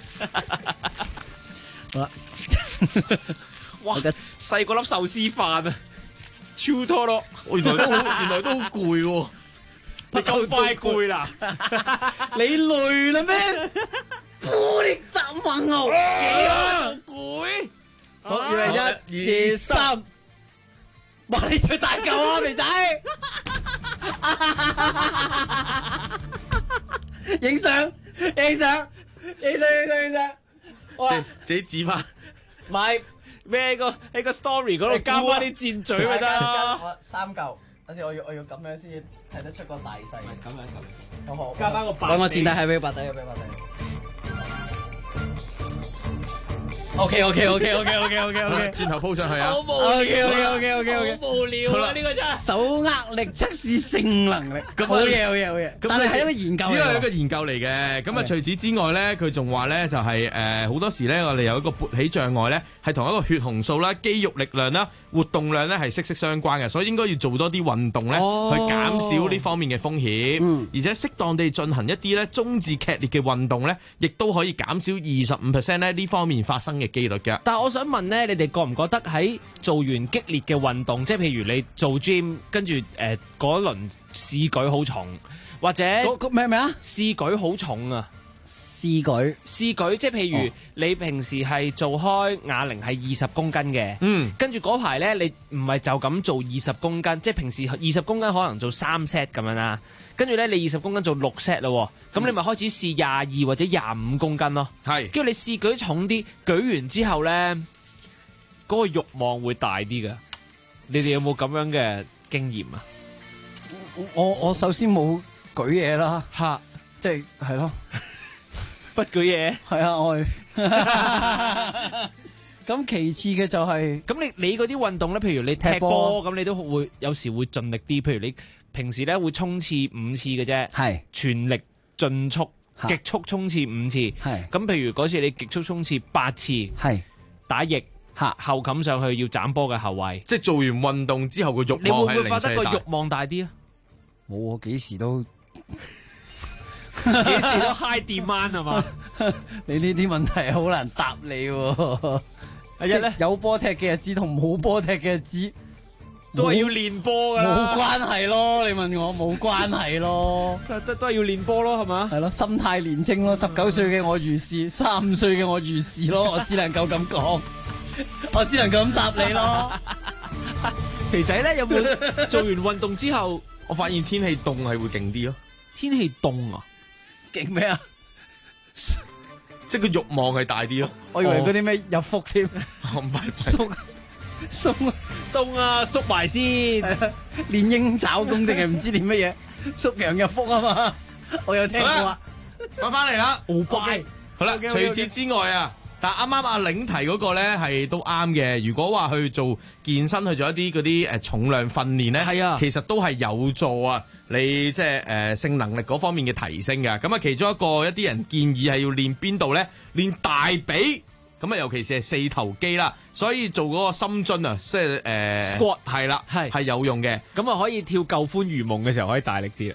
好啦， 哇！細個粒壽司飯啊，超多咯！ 原來都好攰喎， 你咁快攰啦？ 你累啦咩？苦力大猛牛， 幾攰？ 好，預備1、2、3，哇！你最大嚿啊，肥仔！影相，哇！ 自己指翻， 買咩個喺個 story 嗰度加翻啲箭嘴咪得咯。 3嚿，等陣我要咁樣先睇得出個大細。 咁樣， 好， 加翻個白。 揾個箭底係俾白底，OK， 轉頭鋪上去啊！ 好無聊 ，OK， 好無聊啊！呢個真係手握力測試性能力，好嘢。但係係一個研究， 呢個係一個研究嚟嘅。咁啊，除此之外咧，佢仲話咧就係好多時咧，我哋有一個勃起障礙咧，係同一個血紅素啦、肌肉力量啦、活動量咧係息息相關嘅，所以應該要做多啲運動咧，去減少呢方面嘅風險。而且適當地進行一啲咧中至劇烈嘅運動咧，亦都可以減少25%咧呢方面發生嘅嘅機率嘅。 但係我想問咧，你哋覺唔覺得喺做完激烈嘅運動，即係譬如你做 gym， 跟住嗰輪試舉好重，或者咩啊？ 試舉好重啊！ 試舉， 即係譬如你平時係做開啞鈴係20公斤嘅，跟住嗰排咧你唔係就咁做20公斤，即係平時20公斤可能做3 set 咁樣啦，跟住咧你20公斤做6 set 咯，咁你咪開始試22或者25公斤咯， 係，跟住你試舉重啲，舉完之後咧嗰個慾望會大啲噶，你哋有冇咁樣嘅經驗啊？ 我首先冇舉嘢啦， 吓， 即係咯。 不舉嘢， 係啊，我咁其次嘅就係咁你嗰啲運動咧，譬如你踢波咁，你都會有時會盡力啲。譬如你平時咧會衝刺5次嘅啫， 係全力盡速極速衝刺5次，係咁。譬如嗰次你極速衝刺8次，係打翼後冚上去要斬波嘅後衛， 即係做完運動之後個慾望， 你會唔會覺得個慾望大啲啊？ 冇，幾時都。 幾時都 high demand 係嘛？ 你呢啲問題好難答你喎。 阿一咧有波踢嘅日子同冇波踢嘅日子， 都係要練波噶啦。 冇關係咯，你問我冇關係咯， 都係要練波咯，係嘛？ 係咯，心態年青咯。19歲嘅我如是，35歲嘅我如是咯。我只能夠咁講，我只能夠咁答你咯。 肥仔咧有冇做完運動之後， 我發現天氣凍係會勁啲咯。 天氣凍啊！ 勁咩啊？ 即係個慾望係大啲咯。 我以為嗰啲咩入腹添，縮凍啊，縮埋先。 練鷹爪功定係唔知練乜嘢？縮陽入腹啊嘛，我有聽過啊。 翻嚟啦， 好乖。 好啦，除此之外啊。但啱啱阿領提嗰個咧係都啱嘅。如果話去做健身，去做一啲嗰啲重量訓練咧，係啊，其實都係有助啊你即係性能力嗰方面嘅提升嘅。咁啊，其中一啲人建議係要練邊度咧？練大髀，咁啊，尤其是係四頭肌啦。所以做嗰個深蹲啊，即係 squat 係啦，係有用嘅。 咁啊，可以跳舊歡如夢嘅時候可以大力啲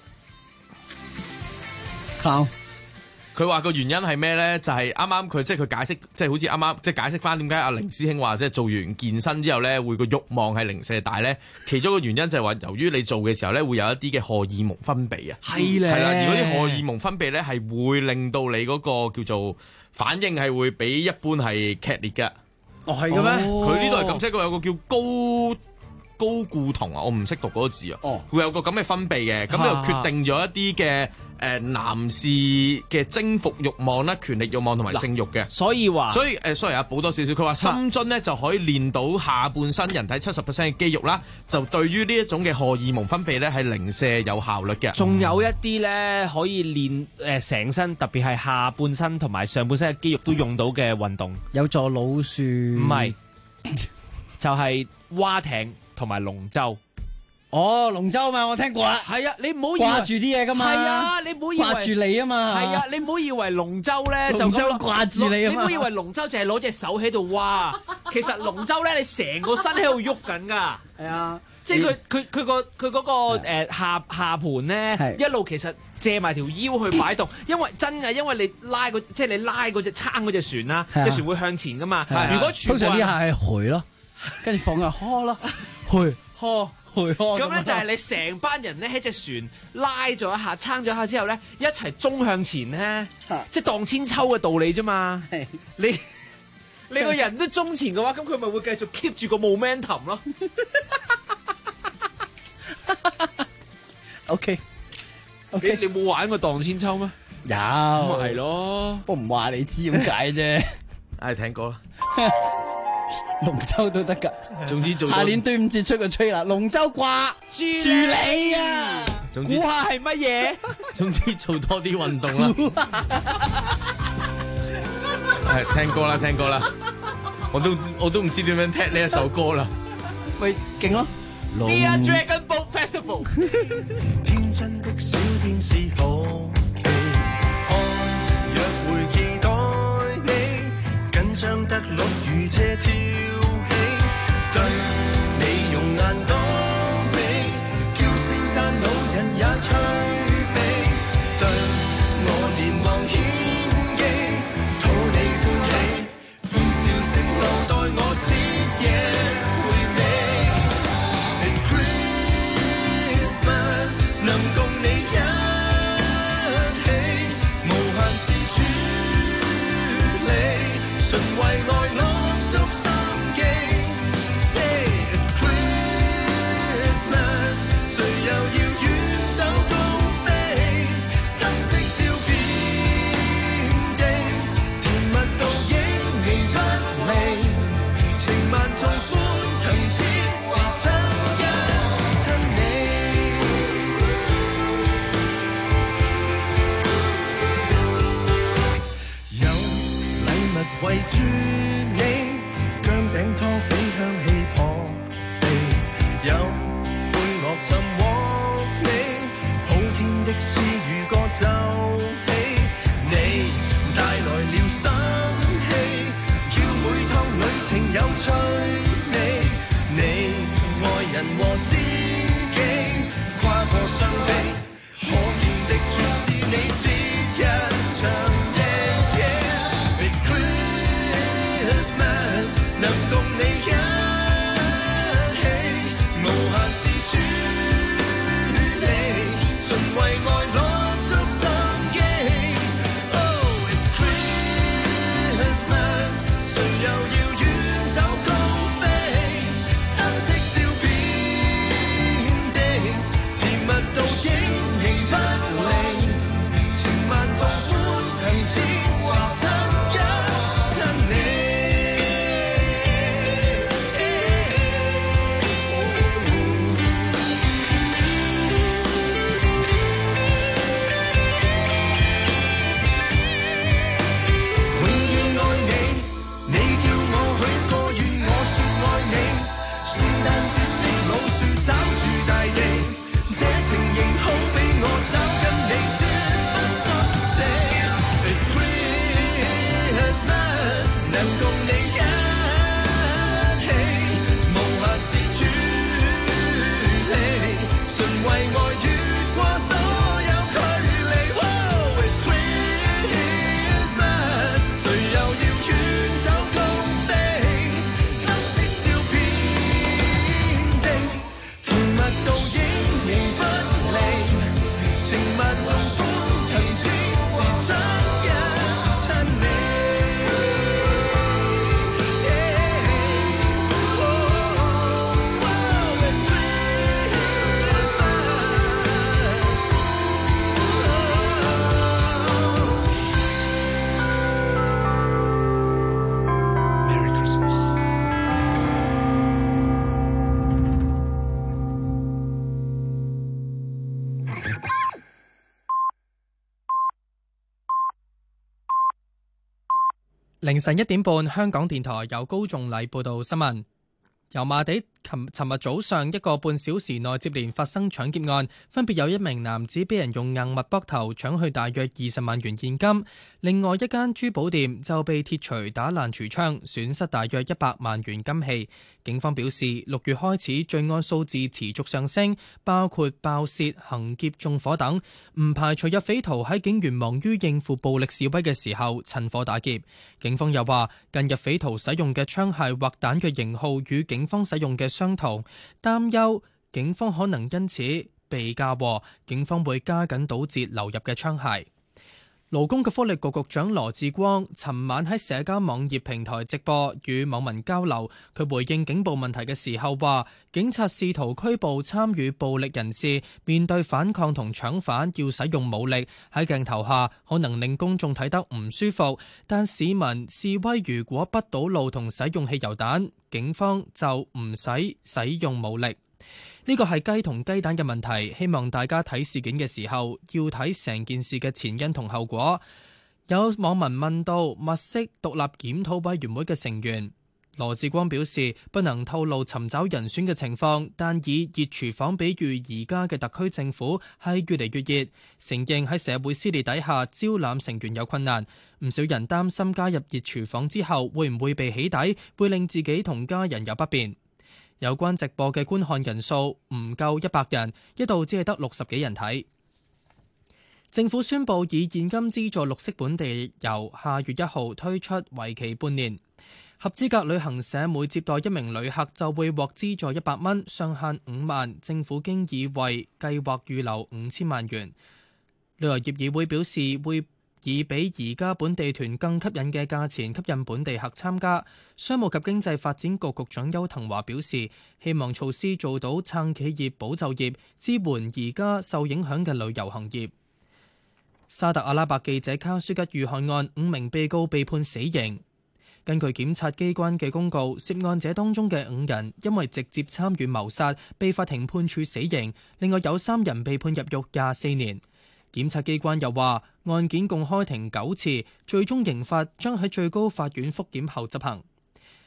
啊。 佢話個原因係咩咧？就係啱啱佢即係佢解釋，即係好似啱啱即係解釋翻點解阿凌師兄話即係做完健身之後咧，會個慾望係零舍大咧。其中個原因就係話，由於你做嘅時候咧，會有一啲嘅荷爾蒙分泌啊， 係咧， 係啦，而嗰啲荷爾蒙分泌咧係會令到你嗰個叫做反應係會比一般係劇烈嘅。 哦，係嘅咩？ 佢呢度係咁，即係佢有個叫高固酮啊，我唔識讀嗰個字啊。哦，會有個咁嘅分泌嘅，咁就決定咗一啲嘅男士嘅征服慾望啦、權力慾望同埋性慾嘅。 所以 sorry 啊，補多少少。佢話深蹲咧就可以練到下半身人體70% 嘅肌肉啦，就對於呢一種嘅荷爾蒙分泌咧係零舍有效率嘅。 仲有一啲咧可以練成身，特別係下半身同埋上半身嘅肌肉都用到嘅運動， 有助腦樹。 唔係，就係蛙艇。同埋龍舟， 龍舟嘛，我聽過啊。 係啊，你唔好以為掛住啲嘢噶嘛。 係啊，你唔好以為掛住你啊嘛。 係啊，你唔好以為龍舟咧就龍舟掛住你啊嘛。 你唔好以為龍舟淨係攞隻手喺度蛙，其實龍舟咧你成個身喺度喐緊噶。 係啊， 即係佢嗰個下盤咧一路其實借埋條腰去擺動，因為你拉即係你拉嗰隻撐嗰隻船啦，隻船會向前噶嘛。如果通常呢下係回咯。跟住放入呵咯，去呵， 咁咧就係你成班人咧喺隻船拉咗一下，撐咗一下之後咧，一齊衝向前咧，即係蕩千秋嘅道理啫嘛。你個人都衝前嘅話，咁佢咪會繼續 keep 住個 momentum 咯。 OK， 你冇玩過蕩千秋咩？ 有， 咪係咯， 不過唔話你知點解啫。 唉，聽過啦。 龍舟都得噶， 總之做下年端午節出個吹啦，龍舟掛住你啊！ 總之估下係乜嘢？ 總之做多啲運動啦。係聽歌啦，我都唔知點樣踢呢一首歌啦。 喂，勁咯 ！Dear Dragon Boat Festival， 天真的小天使可期，看約會期待你。緊張得落雨車挑起，對你用眼躲避，叫聖誕老人也趣味，對我連忙獻技，討你歡喜，歡笑就起，你帶來了生氣，叫每趟旅程有趣。你愛人和知己，跨過傷悲，可見的全是你節日長夜。It's Christmas， 能共你一起，無限是主。純為愛落足心機 ，Oh it's Christmas， 誰又要遠走高飛，燈飾照遍地，甜蜜到影形不離，全萬眾歡騰只是親一親你。 凌晨1點半，香港電台由高仲禮報道新聞。油麻地尋日早上1個半小時內接連發生搶劫案，分別有一名男子俾人用硬物剝頭搶去大約20萬元現金，另外一間珠寶店就被鐵錘打爛櫥窗，損失大約100萬元金器。警方表示，6月開始罪案數字持續上升，包括爆竊、行劫、縱火等，唔排除有匪徒喺警員忙於應付暴力示威嘅時候趁火打劫。警方又話，近日匪徒使用嘅槍械或彈嘅型號與警方使用嘅相同，擔憂警方可能因此被嫁禍，警方會加緊堵截流入嘅槍械。勞工及福利局局長羅致光尋晚喺社交網頁平台直播與網民交流，佢回應警暴問題嘅時候話，警察試圖拘捕參與暴力人士，面對反抗同搶犯要使用武力，喺鏡頭下可能令公眾睇得唔舒服，但市民示威如果不堵路同使用汽油彈，警方就唔使用武力。呢個係雞同雞蛋嘅問題，希望大家睇事件嘅時候要睇成件事嘅前因同後果。有網民問到物色獨立檢討委員會嘅成員，羅致光表示不能透露尋找人選嘅情況，但以熱廚房比喻而家嘅特區政府係越嚟越熱，承認喺社會撕裂底下招攬成員有困難。唔少人擔心加入熱廚房之後會唔會被起底，會令自己同家人有不便。有關直播嘅觀看人數唔夠100人，一度只係得60幾人睇。政府宣布以現金資助綠色本地遊，下月1號推出，為期半年。合資格旅行社每接待1名旅客就會獲資助100蚊，上限5萬。政府經已為計劃預留5000萬元。旅遊業議會表示會以比而家本地團更吸引嘅價錢吸引本地客參加。商務及經濟發展局局長邱騰華表示，希望措施做到撐企業保就業，支援而家受影響嘅旅遊行業。沙特阿拉伯記者卡舒吉遇害案5名被告被判死刑。根據檢察機關嘅公告，涉案者當中嘅5人因為直接參與謀殺，被法庭判處死刑，另外有3人被判入獄24年。檢察機關又話，案件共開庭9次，最終刑罰將喺最高法院覆檢後執行。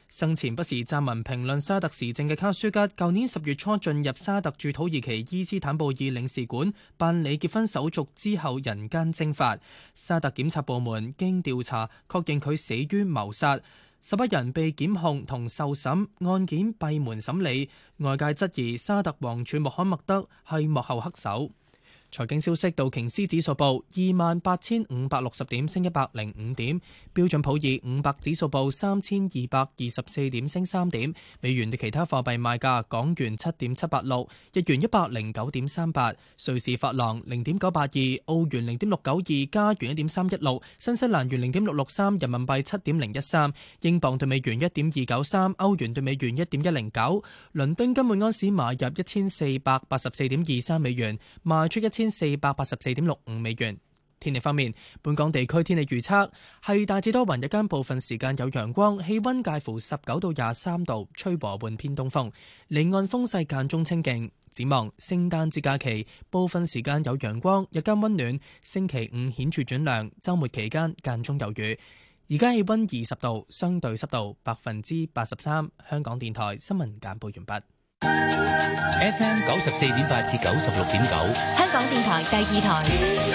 生前不時撰文評論沙特時政嘅卡舒吉，舊年10月初進入沙特駐土耳其伊斯坦布爾領事館辦理結婚手續之後人間蒸發。沙特檢察部門經調查確認佢死於謀殺，11人被檢控同受審，案件閉門審理。外界質疑沙特王儲穆罕默德係幕後黑手。財經消息，道瓊斯指數報28,560點，升105點；標準普爾500指數報3,224點，升3點。美元對其他貨幣賣價：港元7.786，日元109.38，瑞士法郎0.982，澳元0.692，加元1.316，新西蘭元0.663，人民幣7.013，英鎊對美元1.293，歐元對美元1.109。倫敦金每安士買入1484.23美元，賣出1484.65美元。天氣方面，本港地區天氣預測係大致多雲，日間部分時間有陽光，氣溫介乎19到23度，吹和緩偏東風，離岸風勢間中清勁。展望聖誕節假期，部分時間有陽光，日間溫暖。星期5顯著轉涼，週末期間間中有雨。而家氣溫20度，相對濕度83%。香港電台新聞簡報完畢。 FM 94.8至96.9， 香港電台第2台。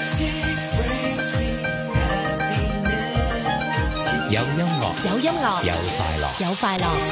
有音樂， 有音樂， 有快樂， 有快樂。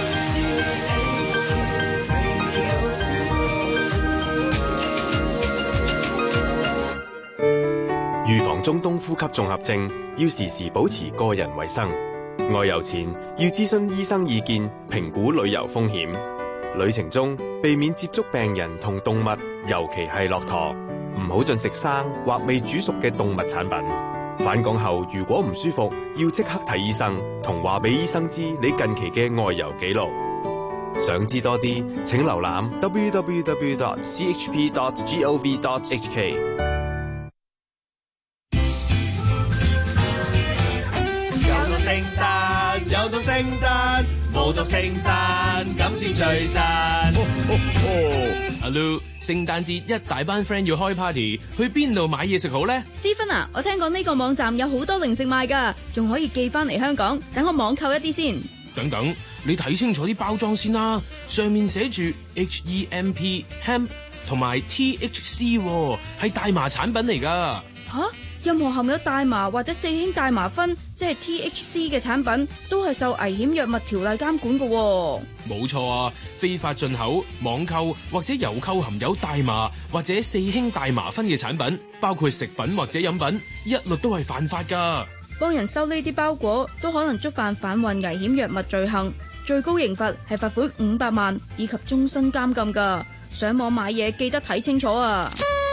預防中東呼吸綜合症，要時時保持個人衛生。外遊前要諮詢醫生意見，評估旅遊風險。旅程中避免接觸病人同動物，尤其係駱駝。唔好進食生或未煮熟嘅動物產品。返港後如果唔舒服，要即刻睇醫生，同話俾醫生知你近期嘅外遊記錄。想知多啲，請瀏覽 www.chp.gov.hk。 又到聖誕，冇到聖誕咁先最讚。 阿 Lu， 聖誕節一大班 friend 要開 party， 去邊度買嘢食好呢？ 思芬啊，我聽講呢個網站有好多零食賣㗎，仲可以寄翻嚟香港，等我網購一啲先。 等等，你睇清楚啲包裝先啦，上面寫住 HEMP hemp 同埋 THC， 係大麻產品嚟㗎。 吓？任何含有大麻或者4氫大麻酚，即係 THC 嘅產品，都係受危險藥物條例監管嘅。 冇錯啊，非法進口、網購或者郵購含有大麻或者4氫大麻酚嘅產品，包括食品或者飲品，一律都係犯法噶。 幫人收呢啲包裹，都可能觸犯販運危險藥物罪行，最高刑罰係罰款500萬以及終身監禁噶。上網買嘢記得睇清楚啊！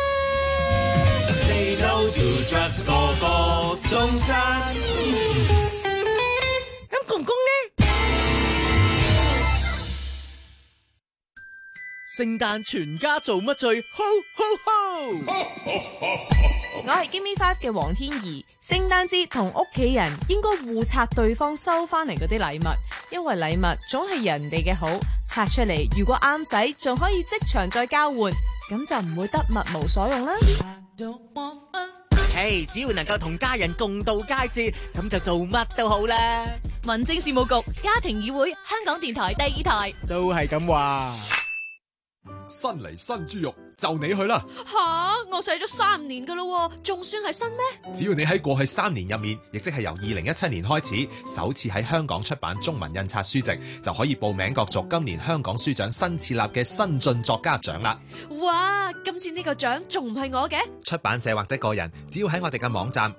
個個中餐， 咁公公呢？ 聖誕全家做乜最 ho ho ho？ 我係 Give Me 5嘅黃天怡。聖誕節同屋企人應該互拆對方收翻嚟嗰啲禮物，因為禮物總係人哋嘅好，拆出嚟如果啱使，仲可以即場再交換，咁就唔會得物無所用啦。 只要能夠同家人共度佳節，咁就做乜都好啦。 民政事務局家庭議會，香港電台第2台都係咁話。 新嚟新豬肉就你去啦！ 吓，我洗咗3年噶啦，仲算係新咩？ 只要你喺過去3年入面，亦即係由2017年開始，首次喺香港出版中文印刷書籍，就可以報名角逐今年香港書獎新設立嘅新晉作家獎啦！ 哇，今次呢個獎仲唔係我嘅？ 出版社或者個人，只要喺我哋嘅網站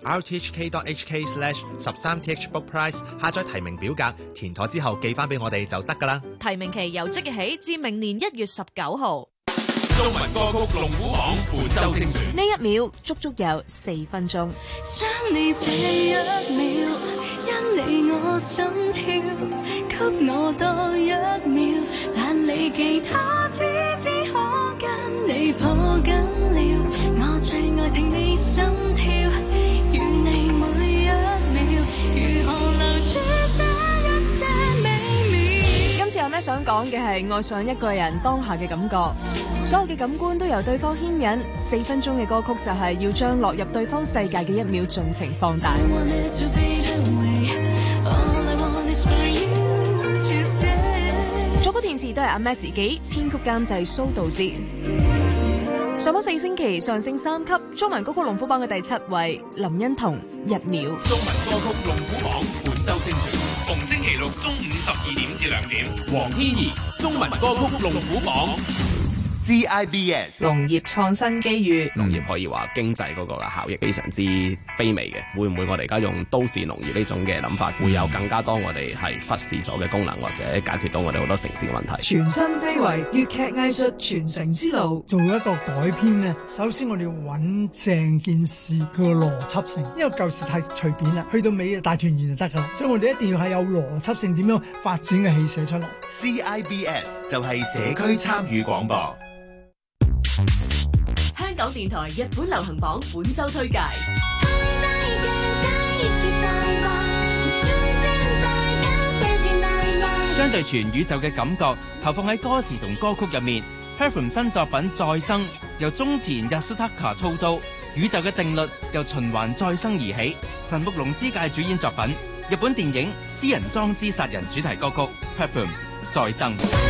rthk.hk/13thbookprize 下載提名表格，填妥之後寄翻俾我哋就得噶啦。 提名期由即日起至明年1月19號。 中文歌曲龍虎榜本周精選， 呢1秒足足有4分鐘。 想你這1秒，因你我心跳，給我多1秒，懶理其他，只可跟你抱緊了。我最愛聽你心跳，與你每1秒，如何留住這一些美妙。 今次有咩想講嘅係愛上一個人當下嘅感覺，所有嘅感官都由對方牽引。4分鐘嘅歌曲就係要將落入對方世界嘅1秒盡情放大。 作曲填詞都係阿 Matt 自己，編曲監製蘇道哲。上咗4星期上升3級，中文歌曲龍虎榜嘅第7位，林欣彤1秒。 中文歌曲龍虎榜本周星傳，逢星期六中午12點至2點。黃天怡中文歌曲龍虎榜。 CIBS 農業創新機遇， 農業可以話經濟嗰個嘅效益非常之卑微嘅，會唔會我哋而家用都市農業呢種嘅諗法，會有更加多我哋係忽視咗嘅功能，或者解決到我哋好多城市嘅問題？ 全新非遺粵劇藝術傳承之路，做一個改編呢，首先我哋要揾正件事佢個邏輯性，因為舊時太隨便啦，去到尾大團圓就得噶啦，所以我哋一定要係有邏輯性，點樣發展嘅戲寫出嚟。 CIBS 就係社區參與廣播。 香港電台日本流行榜本周推介。 將對全宇宙嘅感覺投放喺歌詞同歌曲入面。Perfume 新作品再生由中田 Yasutaka 操刀，宇宙嘅定律由循環再生而起。神木隆之介主演作品，日本電影《私人裝屍殺人》主題歌曲 Perfume 再生。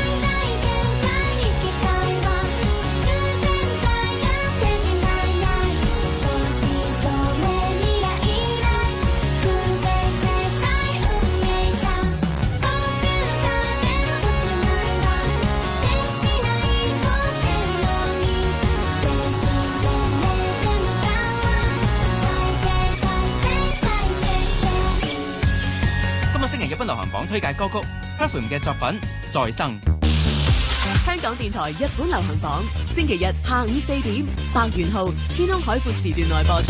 日本流行榜推介歌曲 Perfume 嘅作品《再生》。 香港電台日本流行榜，星期日下午4點，白元號天空海闊時段內播出。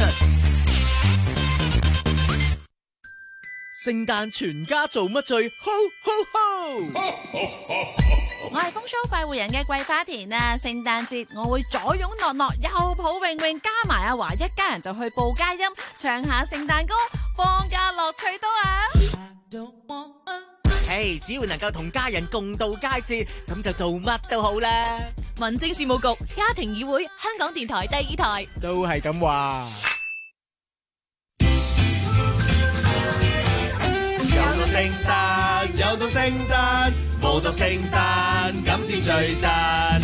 聖誕全家做乜最 Ho Ho Ho！ 我係風騷快活人嘅桂花田啊！聖誕節我會左擁諾諾，右抱泳泳，加埋阿華，一家人就去報佳音，唱下聖誕歌，放假樂趣多啊！ 只要能夠同家人共度佳節，咁就做乜都好啦。 民政事務局家庭議會，香港電台第2台都係咁話。又到聖誕，又到聖誕，冇到聖誕咁先最讚。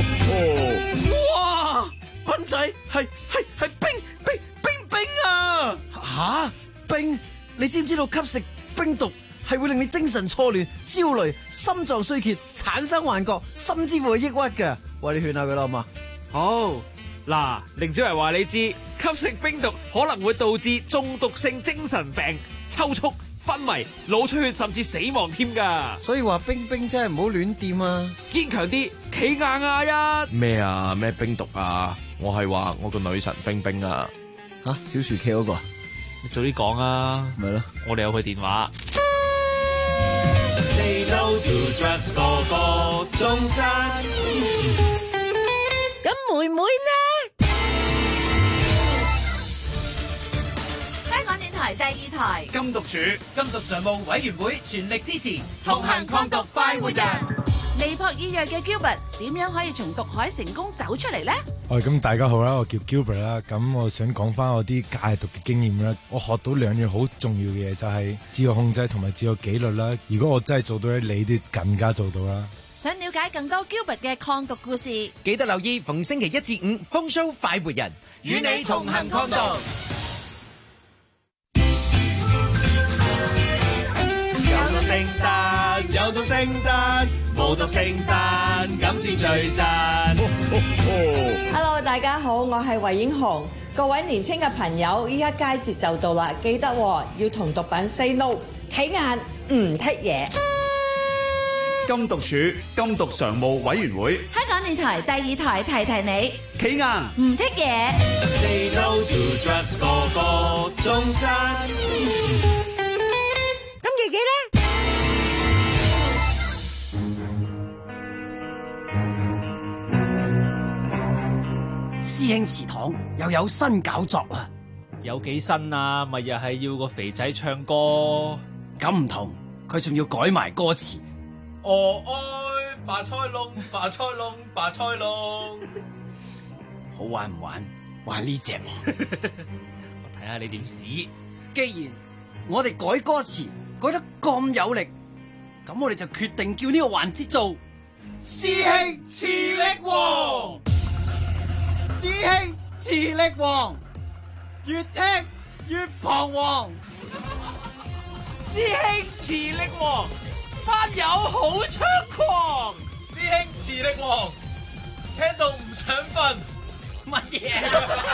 哇！斌仔係冰啊！吓冰？你知唔知道吸食冰毒係會令你精神錯亂、焦慮、心臟衰竭、產生幻覺，甚至乎係抑鬱嘅？喂，你勸下佢啦，好嘛？ 好嗱，凌小維話你知，吸食冰毒可能會導致中毒性精神病、抽搐、昏迷、腦出血，甚至死亡添噶。 所以話冰真係唔好亂掂啊！ 堅強啲，企硬啊！ 咩啊？咩冰毒啊？我係話我個女神冰冰啊！ 吓，小薯茄嗰個， 你早啲講啊！ 咪咯， 我哋有佢電話。 Say no to drugs， 個個中餐。 咁妹妹呢？香港電台第2台禁毒處、 禁毒常務委員會全力支持，同行抗毒快活人。 尼泊爾裔嘅 Gilbert 點樣可以從毒海成功走出嚟呢？ 咁大家好啦，我叫 Gilbert 啦，咁我想講翻我啲戒毒嘅經驗啦。我學到2樣好重要嘅嘢，就係自我控制同埋自我紀律啦。如果我真係做到咧，你都更加做到啦。 想了解更多 Gilbert 嘅抗毒故事， 記得留意逢星期1至5空 show 快活人，與你同行抗毒。 又到聖誕，冇到聖誕咁先最讚。 Hello， 大家好，我係魏英雄。各位年輕嘅朋友，依家佳節就到啦，記得要同毒品 say no， 企硬唔剔嘢。 禁毒處、禁毒常務委員會， 香港電台第2台提提你， 企硬唔剔嘢。 Say no to drugs， 個個中餐。 咁琪琪咧？ 師兄祠堂又有新搞作啦！ 有幾新啊？咪又係要個肥仔唱歌？ 咁唔同，佢仲要改埋歌詞。 我愛白菜龍，白菜龍，白菜龍。 好玩唔玩？玩呢隻？ 我睇下你點使。 既然我哋改歌詞改得咁有力， 咁我哋就決定叫呢個環節做師兄磁力王，師兄磁力王，越聽越彷徨。師兄磁力王，班友好猖狂。師兄磁力王，聽到唔想瞓。乜嘢？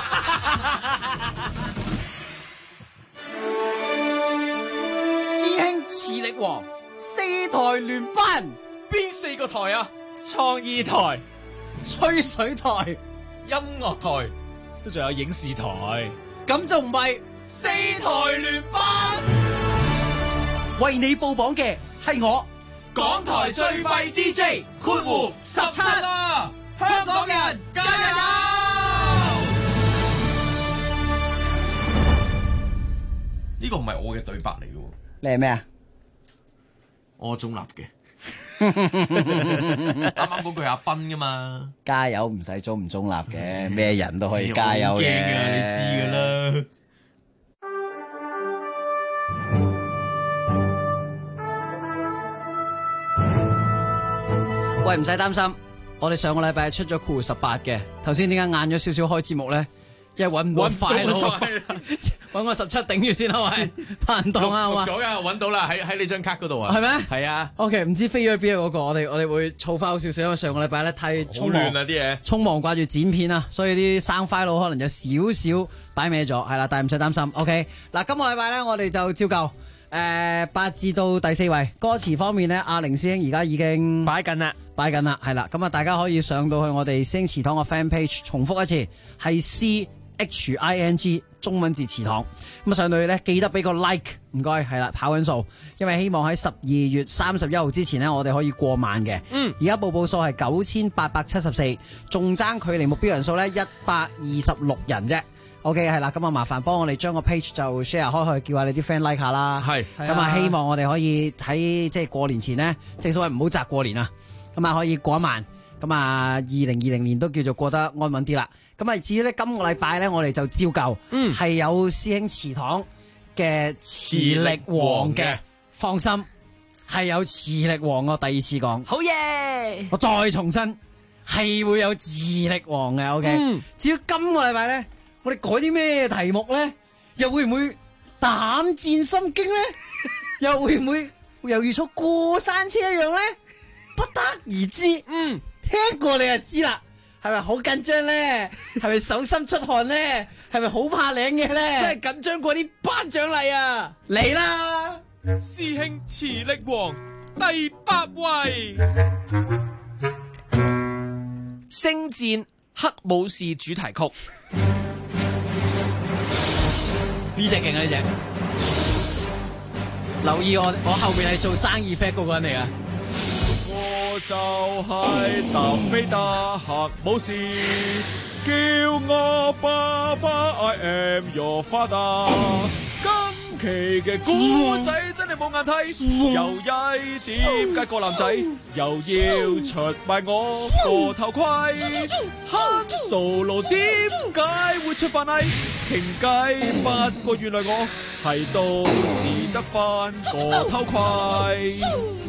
師兄磁力王4台聯班， 邊4個台啊？ 創意台、 吹水台、 音樂台， 都仲有影視台。 咁就唔係 4台聯班。 為你報榜嘅係我， 港台最廢 DJ 括弧17啦！香港人加油！ 呢個唔係我嘅對白嚟嘅。 你係咩啊？ 我中立嘅。啱啱嗰句阿斌噶嘛？ 加油唔使中唔中立嘅，咩人都可以加油嘅。 驚啊！你知噶啦。 喂，唔使擔心，我哋上個禮拜出咗括弧18嘅。頭先點解晏咗少少開節目咧？因為搵唔到快咯，搵個17頂住先係咪？拍唔到啊嘛？ 錄咗噶，搵到啦，喺你張卡嗰度啊。 係咩？ 係啊。 OK， 唔知飛咗去邊嗰個，我哋會儲翻好少少，因為上個禮拜咧太匆忙啊啲嘢，匆忙掛住剪片啊，所以啲生 file 可能有少少擺歪咗，係啦，但係唔使擔心。OK， 嗱，今個禮拜咧我哋就照舊。8至到第4位，歌詞方面咧，阿凌師兄而家已經擺緊啦，係啦，咁啊，大家可以上到去我哋師兄祠堂個 fan page， 重複一次，係 CHING 中文字祠堂，咁啊上到去咧，記得俾個 like， 唔該，係啦，跑緊數，因為希望喺12月31號之前咧，我哋可以過萬嘅，而家報數係9874，仲爭距離目標人數咧126人啫。OK， 係啦，咁啊麻煩幫我哋將個 page 就 share 開去，叫下你啲 friend like 下啦。係，咁啊希望我哋可以喺即係過年前呢，正所謂唔好擲過年啊，咁啊可以過一萬，咁啊2020年都叫做過得安穩啲啦。咁啊至於咧今個禮拜咧，我哋就照舊，係有師兄祠堂嘅磁力王嘅，放心係有磁力王，我第2次講，好嘢！我再重申係會有磁力王嘅。OK，至於今個禮拜咧。我哋改啲咩題目咧？又會唔會膽戰心驚咧？又會唔會又如坐過山車一樣咧？不得而知。聽過你就知啦。係咪好緊張咧？係咪手心出汗咧？係咪好怕領嘅咧？ 真係緊張過啲頒獎禮啊！ 嚟啦！ 師兄磁力王第8位， 星戰黑武士主題曲。 呢隻勁啊！呢隻，留意我後面係做生意 fat 嗰個人嚟啊！ 我就係達菲特黑武士，叫我爸爸 I am your father。今期嘅古仔真係冇眼睇，又曳點解個男仔又要出賣我個頭盔？Han Solo點解會出翻嚟傾偈？不過原來我係都只得翻個頭盔。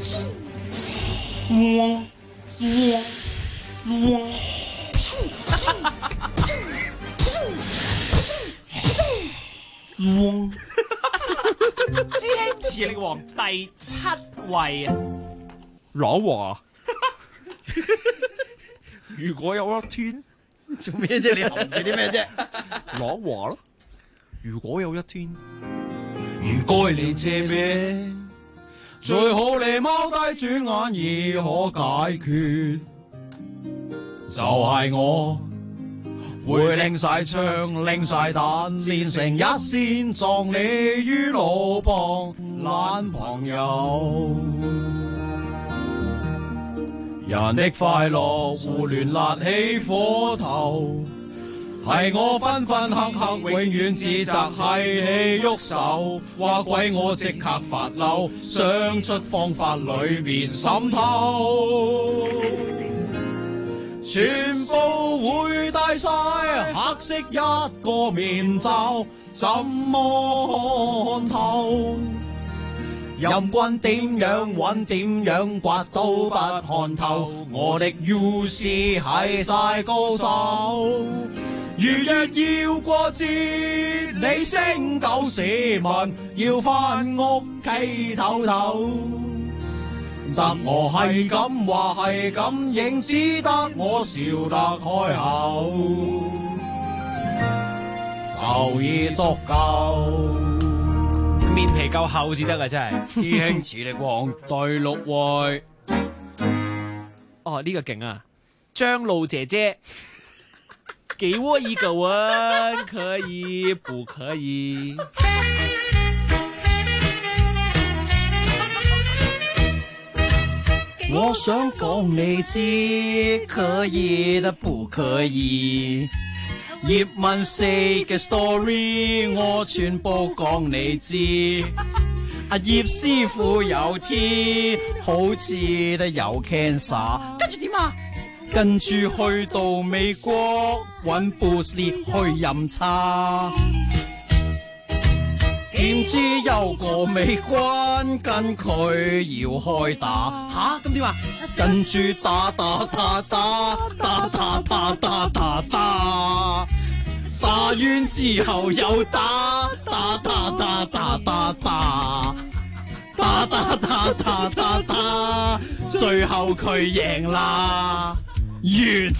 師兄磁力王第7位啊！ 老話如果有一天做咩啫？你含住啲咩啫？ 老話咯，如果有一天唔該你借咩？最好你踎低轉眼已可解決，就係我會拎晒槍拎晒彈練成一線，撞你於路旁懶朋友。人的快樂胡亂焫起火頭，係我分分刻刻永遠自責係你喐手，話鬼我即刻發嬲，想出方法裏面滲透，全部會戴晒黑色一個面罩，怎麼看透？ 任君點樣揾點樣刮都不看透，我的 UC 係晒高手。如若要過節，你升斗市民要返屋企唞唞。得我係咁話係咁認，只得我笑得開口，就已足夠。 面皮夠厚至得㗎，真係。 師兄磁力王第6位。 哦，呢個勁啊！張露姐姐，給我一個吻，可以不可以？ 我想講你知，可以的不可以？葉問四嘅 story， 我全部講你知。阿葉師傅有 T， 好似都有 cancer， 跟住點啊？跟住去到美國搵 Bruce Lee 去飲茶。點知有個美軍跟佢要開打，吓咁點啊？跟住打，打完之後又打，最後佢贏啦，完。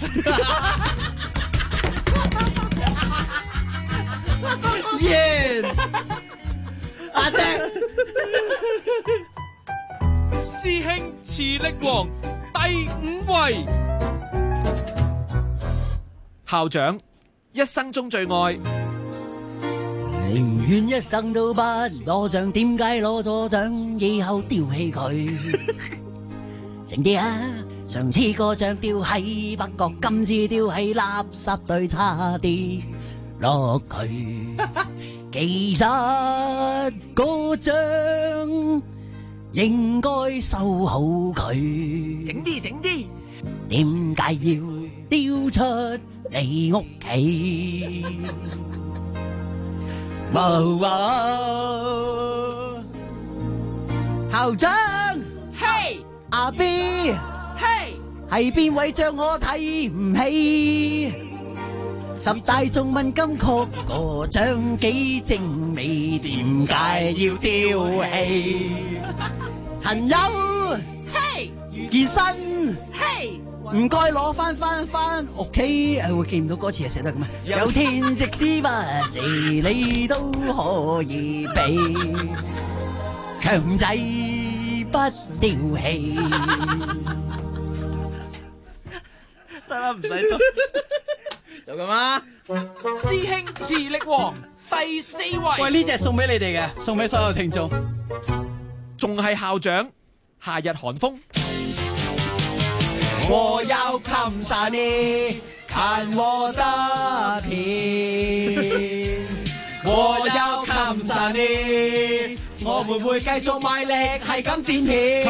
阿姐， 師兄磁力王第5位， 校長一生中最愛。 寧願一生都不攞獎，點解攞咗獎以後丟棄佢？靜啲啊！上次個獎丟喺北角，今次丟喺垃圾堆，差啲攞佢。其實個獎應該收好佢。整啲，點解要丟出你屋企？校長， 嘿， 阿 B， 嘿， 係邊位將我睇唔起？10大中文金曲個獎幾精美，點解要丟棄？陳友， 嘿， 余健新， 嘿， 唔該攞翻屋企。會記唔到歌詞係寫得咁啊？有天即使不離，你都可以俾，強制不丟棄。 得啦，唔使做。 就咁啊！ 師兄磁力王第4位。 喂，呢隻送俾你哋嘅，送俾所有聽眾。 仲係校長，夏日寒風。 我要看上你，看我的片。我要看上你，我會唔會繼續賣力係咁剪片？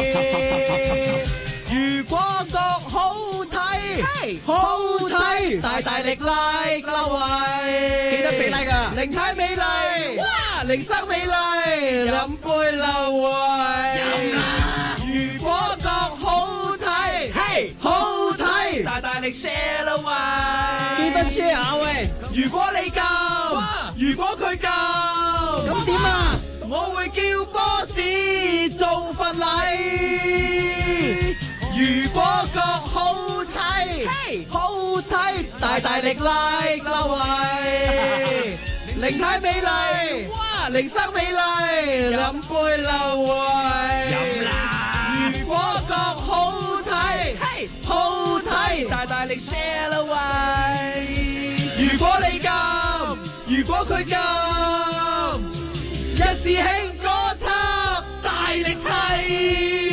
如果覺好睇，好睇，大力 like 啦喂！記得俾 like 㗎。靈太美麗，哇！靈生美麗，飲杯啦喂！飲啦！如果覺好睇，好睇，大力 share 啦喂！記得 share 下喂！如果你夠，如果佢夠，咁點啊？我會叫 boss 做份禮。如果覺好睇，好睇，大力 like 啦喂！靈太美麗，哇！靈生美麗，飲杯啦喂！飲啦！如果覺好睇，好睇，大力 share 啦喂！如果你咁，如果佢咁，一師兄歌輯大力砌。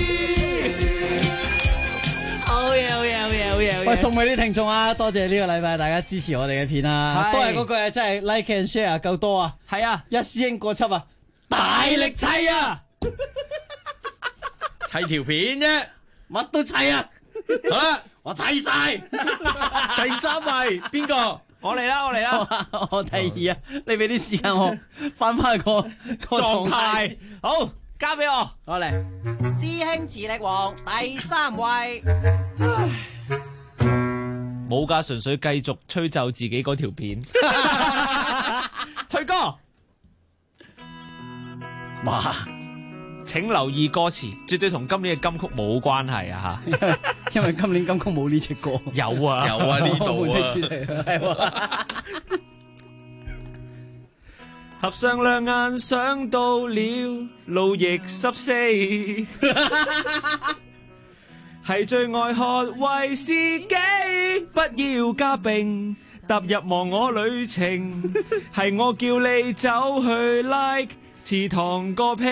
喂，送俾啲聽眾啊！多謝呢個禮拜大家支持我哋嘅片啊！都係嗰句啊，真係 like and share 夠多啊！ 係啊， 一師兄過輯啊，大力砌啊！ 砌條片啫， 乜都砌啊！ 好啦， 我砌晒。 第3位邊個？ 我嚟啦！ 我第2啊！你俾啲時間我翻個狀態。好， 交俾我， 我嚟。師兄磁力王第3位。 冇㗎，純粹繼續吹奏自己嗰條片。去歌，哇！請留意歌詞，絕對同今年嘅金曲冇關係啊！嚇， 因為今年金曲冇呢隻歌。 有啊， 有啊，呢度啊。 合上兩眼，想到了路亦濕死，係最愛喝威士忌，不要加冰，踏入忘我旅程，係我叫你走去 like 池塘個屁，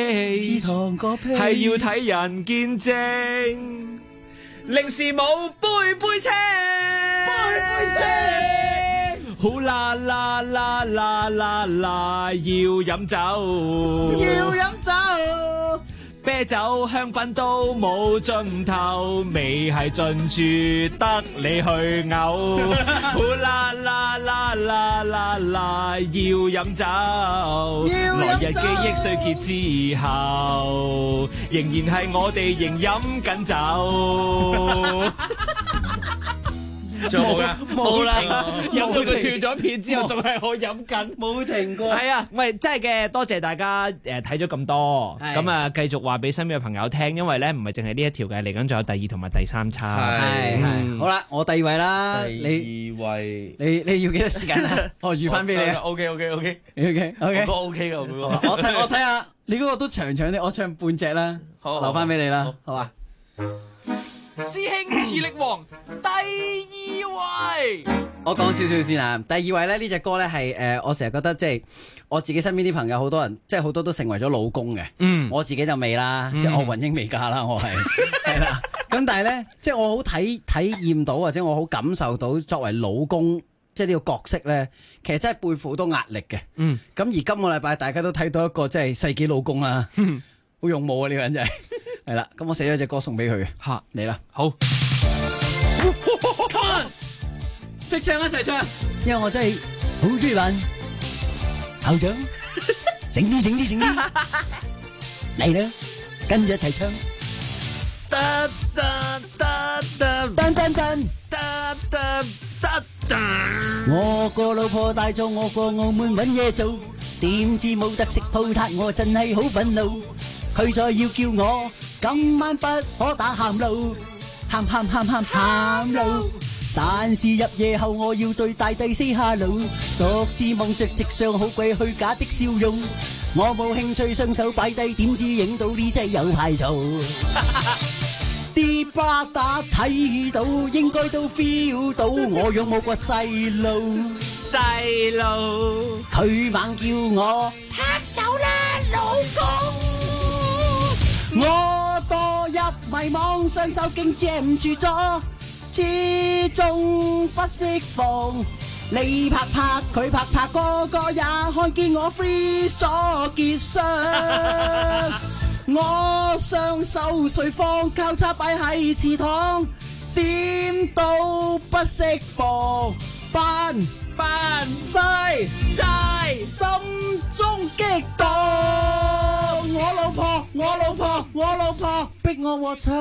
係要睇人見證，零時冇杯杯青，好啦啦啦啦啦啦，要飲酒，啤酒香檳都冇盡頭，未係盡處得你去嘔。好啦啦啦啦啦啦，要飲酒，來日記憶衰竭之後，仍然係我哋仍飲緊酒。 仲有冇㗎？ 冇啦，飲到佢斷咗片之後，仲係我飲緊， 冇停過。 係啊，唔係真係嘅，多謝大家睇咗咁多，咁啊繼續話俾身邊嘅朋友聽，因為咧唔係淨係呢一條嘅，嚟緊仲有第2同埋第3輯。 係好啦，我第2位啦， 第2位， 你要幾多時間啊？我預翻俾你啊。 OK， 我都 OK 嘅， 我睇下你嗰個都長啲，我唱半隻啦，留翻俾你啦，好嘛？ 師兄磁力王第2位， 我講少少先啊。第2位咧，呢隻歌咧係我成日覺得即係我自己身邊啲朋友好多人，即係好多都成為咗老公嘅。我自己就未啦，即係我雲英未嫁啦，我係啦。咁但係咧，即係我好體驗到或者我好感受到作為老公即係呢個角色咧，其實真係背負好多壓力嘅。咁而今個禮拜大家都睇到一個即係世紀老公啦，好勇武啊！呢個人真係。係啦，咁我寫咗隻歌送俾佢嘅，吓嚟啦，好，識唱一齊唱，因為我真係好中意玩，校長，整啲，嚟啦，跟住一齊唱，我個老婆帶咗我過澳門搵嘢做，點知冇得食泡撻，我真係好憤怒。佢再要叫我今晚不可打喊路，喊路。但是入夜後我要對大地 say hello， 獨自望着直上好鬼虛假的笑容。我冇興趣雙手擺低，點知影到呢隻有排做。啲巴打睇到，應該都 feel 到我仰慕個細路。佢猛叫我拍手啦，老公。我墮入迷惘，雙手竟佔住咗，始終不釋放。你拍拍佢拍拍，個個也看見我 freeze 咗結霜。我雙手垂放，交叉擺喺祠堂，點都不釋放。扮晒心中激動。我老婆逼我和唱。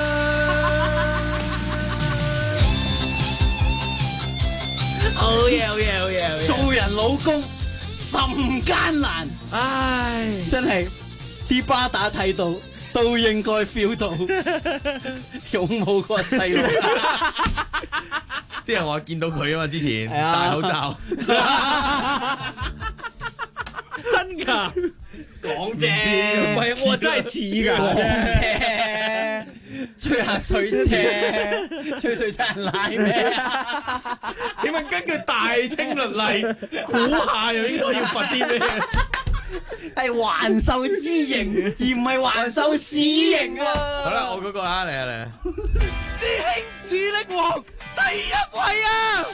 好嘢！做人老公甚艱難，唉，真係啲巴打睇到都應該 feel 到，擁抱個細路。 啲人話見到佢啊嘛，之前戴口罩， 真㗎。講啫，唔係我真係似㗎。講啫，吹下水啫，吹水真係賴咩？ 請問根據大清律例，估下又應該要罰啲咩？ 係還受之刑，而唔係還受死刑啊！ 好啦，我嗰個啊，嚟啊！ 師兄磁力王第1位啊！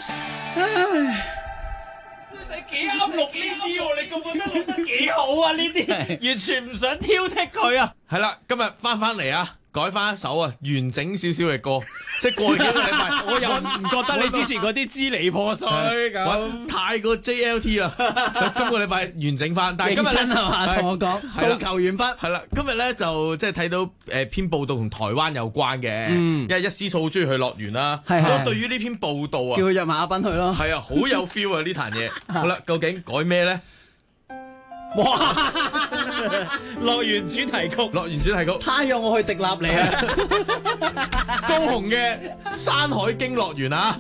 你幾啱錄呢啲喎？你覺唔覺得錄得幾好啊？呢啲完全唔想挑剔佢啊！ 係啦，今日翻嚟啊， 改翻一首啊完整少少嘅歌，即係過去幾個禮拜， 我又唔覺得你之前嗰啲支離破碎咁， 太過 JLT 啦。今個禮拜完整翻，但係今日真係嘛？同我講訴求完畢。 係啦，今日咧就即係睇到篇報道同台灣有關嘅，因為一思素好中意去樂園啦，所以對於呢篇報道啊， 叫佢約埋阿斌去咯。 係啊，好有 feel 啊呢壇嘢。好啦，究竟改咩咧？ 哇！樂園主題曲， 樂園主題曲， 他讓我去迪立尼啊！ 高雄嘅山海經樂園啊！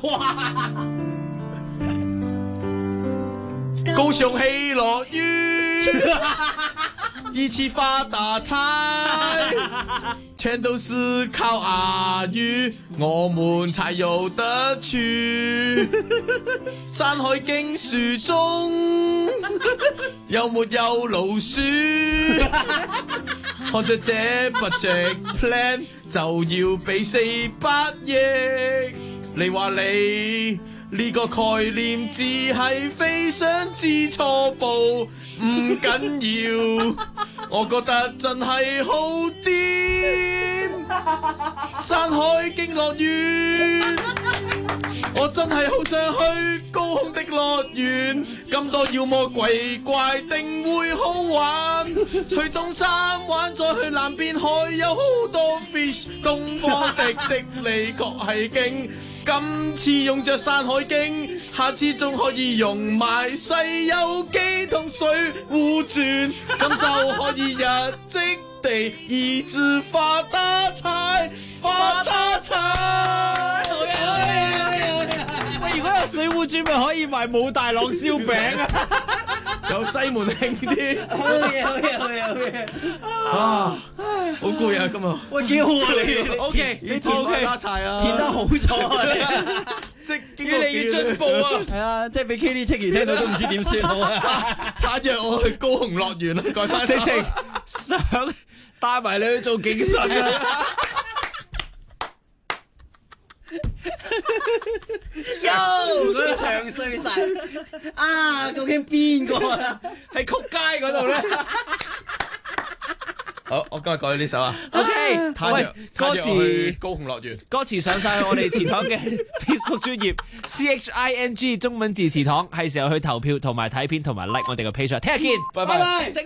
高雄喜樂園，一起發大財，全都是靠阿魚，我們才有得去。山海經書中有沒有老鼠？看着這 budget plan 就要俾400億，你話你？呢個概念只係非常之初步，唔緊要，我覺得真係好掂。山海經樂園，我真係好想去高雄的樂園，咁多妖魔鬼怪定會好玩。去東山玩，再去南邊海有好多 fish， 東方的迪尼確係勁。今次用着山海經，下次仲可以用埋西遊記同水滸傳，咁就可以日積地一直發大財，發大財。 喂，如果有水滸傳咪可以賣武大郎燒餅啊！ 有西門慶啲， 好嘢！ 啊，好攰啊今日。 喂，幾好啊你 ，OK， 你填埋家齊啊， 填得好錯啊！ 即係越嚟越進步啊！ 係啊，即係俾 Kitty 戚兒聽到都唔知點算好啊！ 差約我去高雄樂園啊，改翻直情想帶埋你去做警察啊！ 嗰個唱衰晒啊！究竟邊個啊？ 喺曲街嗰度咧。 好，我今日改咗呢首啊。 OK， 喂，歌詞高雄樂園， 歌詞上晒去我哋祠堂嘅 Facebook 專頁 CHING 中文字祠堂，係時候去投票同埋睇片同埋 like 我哋嘅 page。聽日見，拜拜。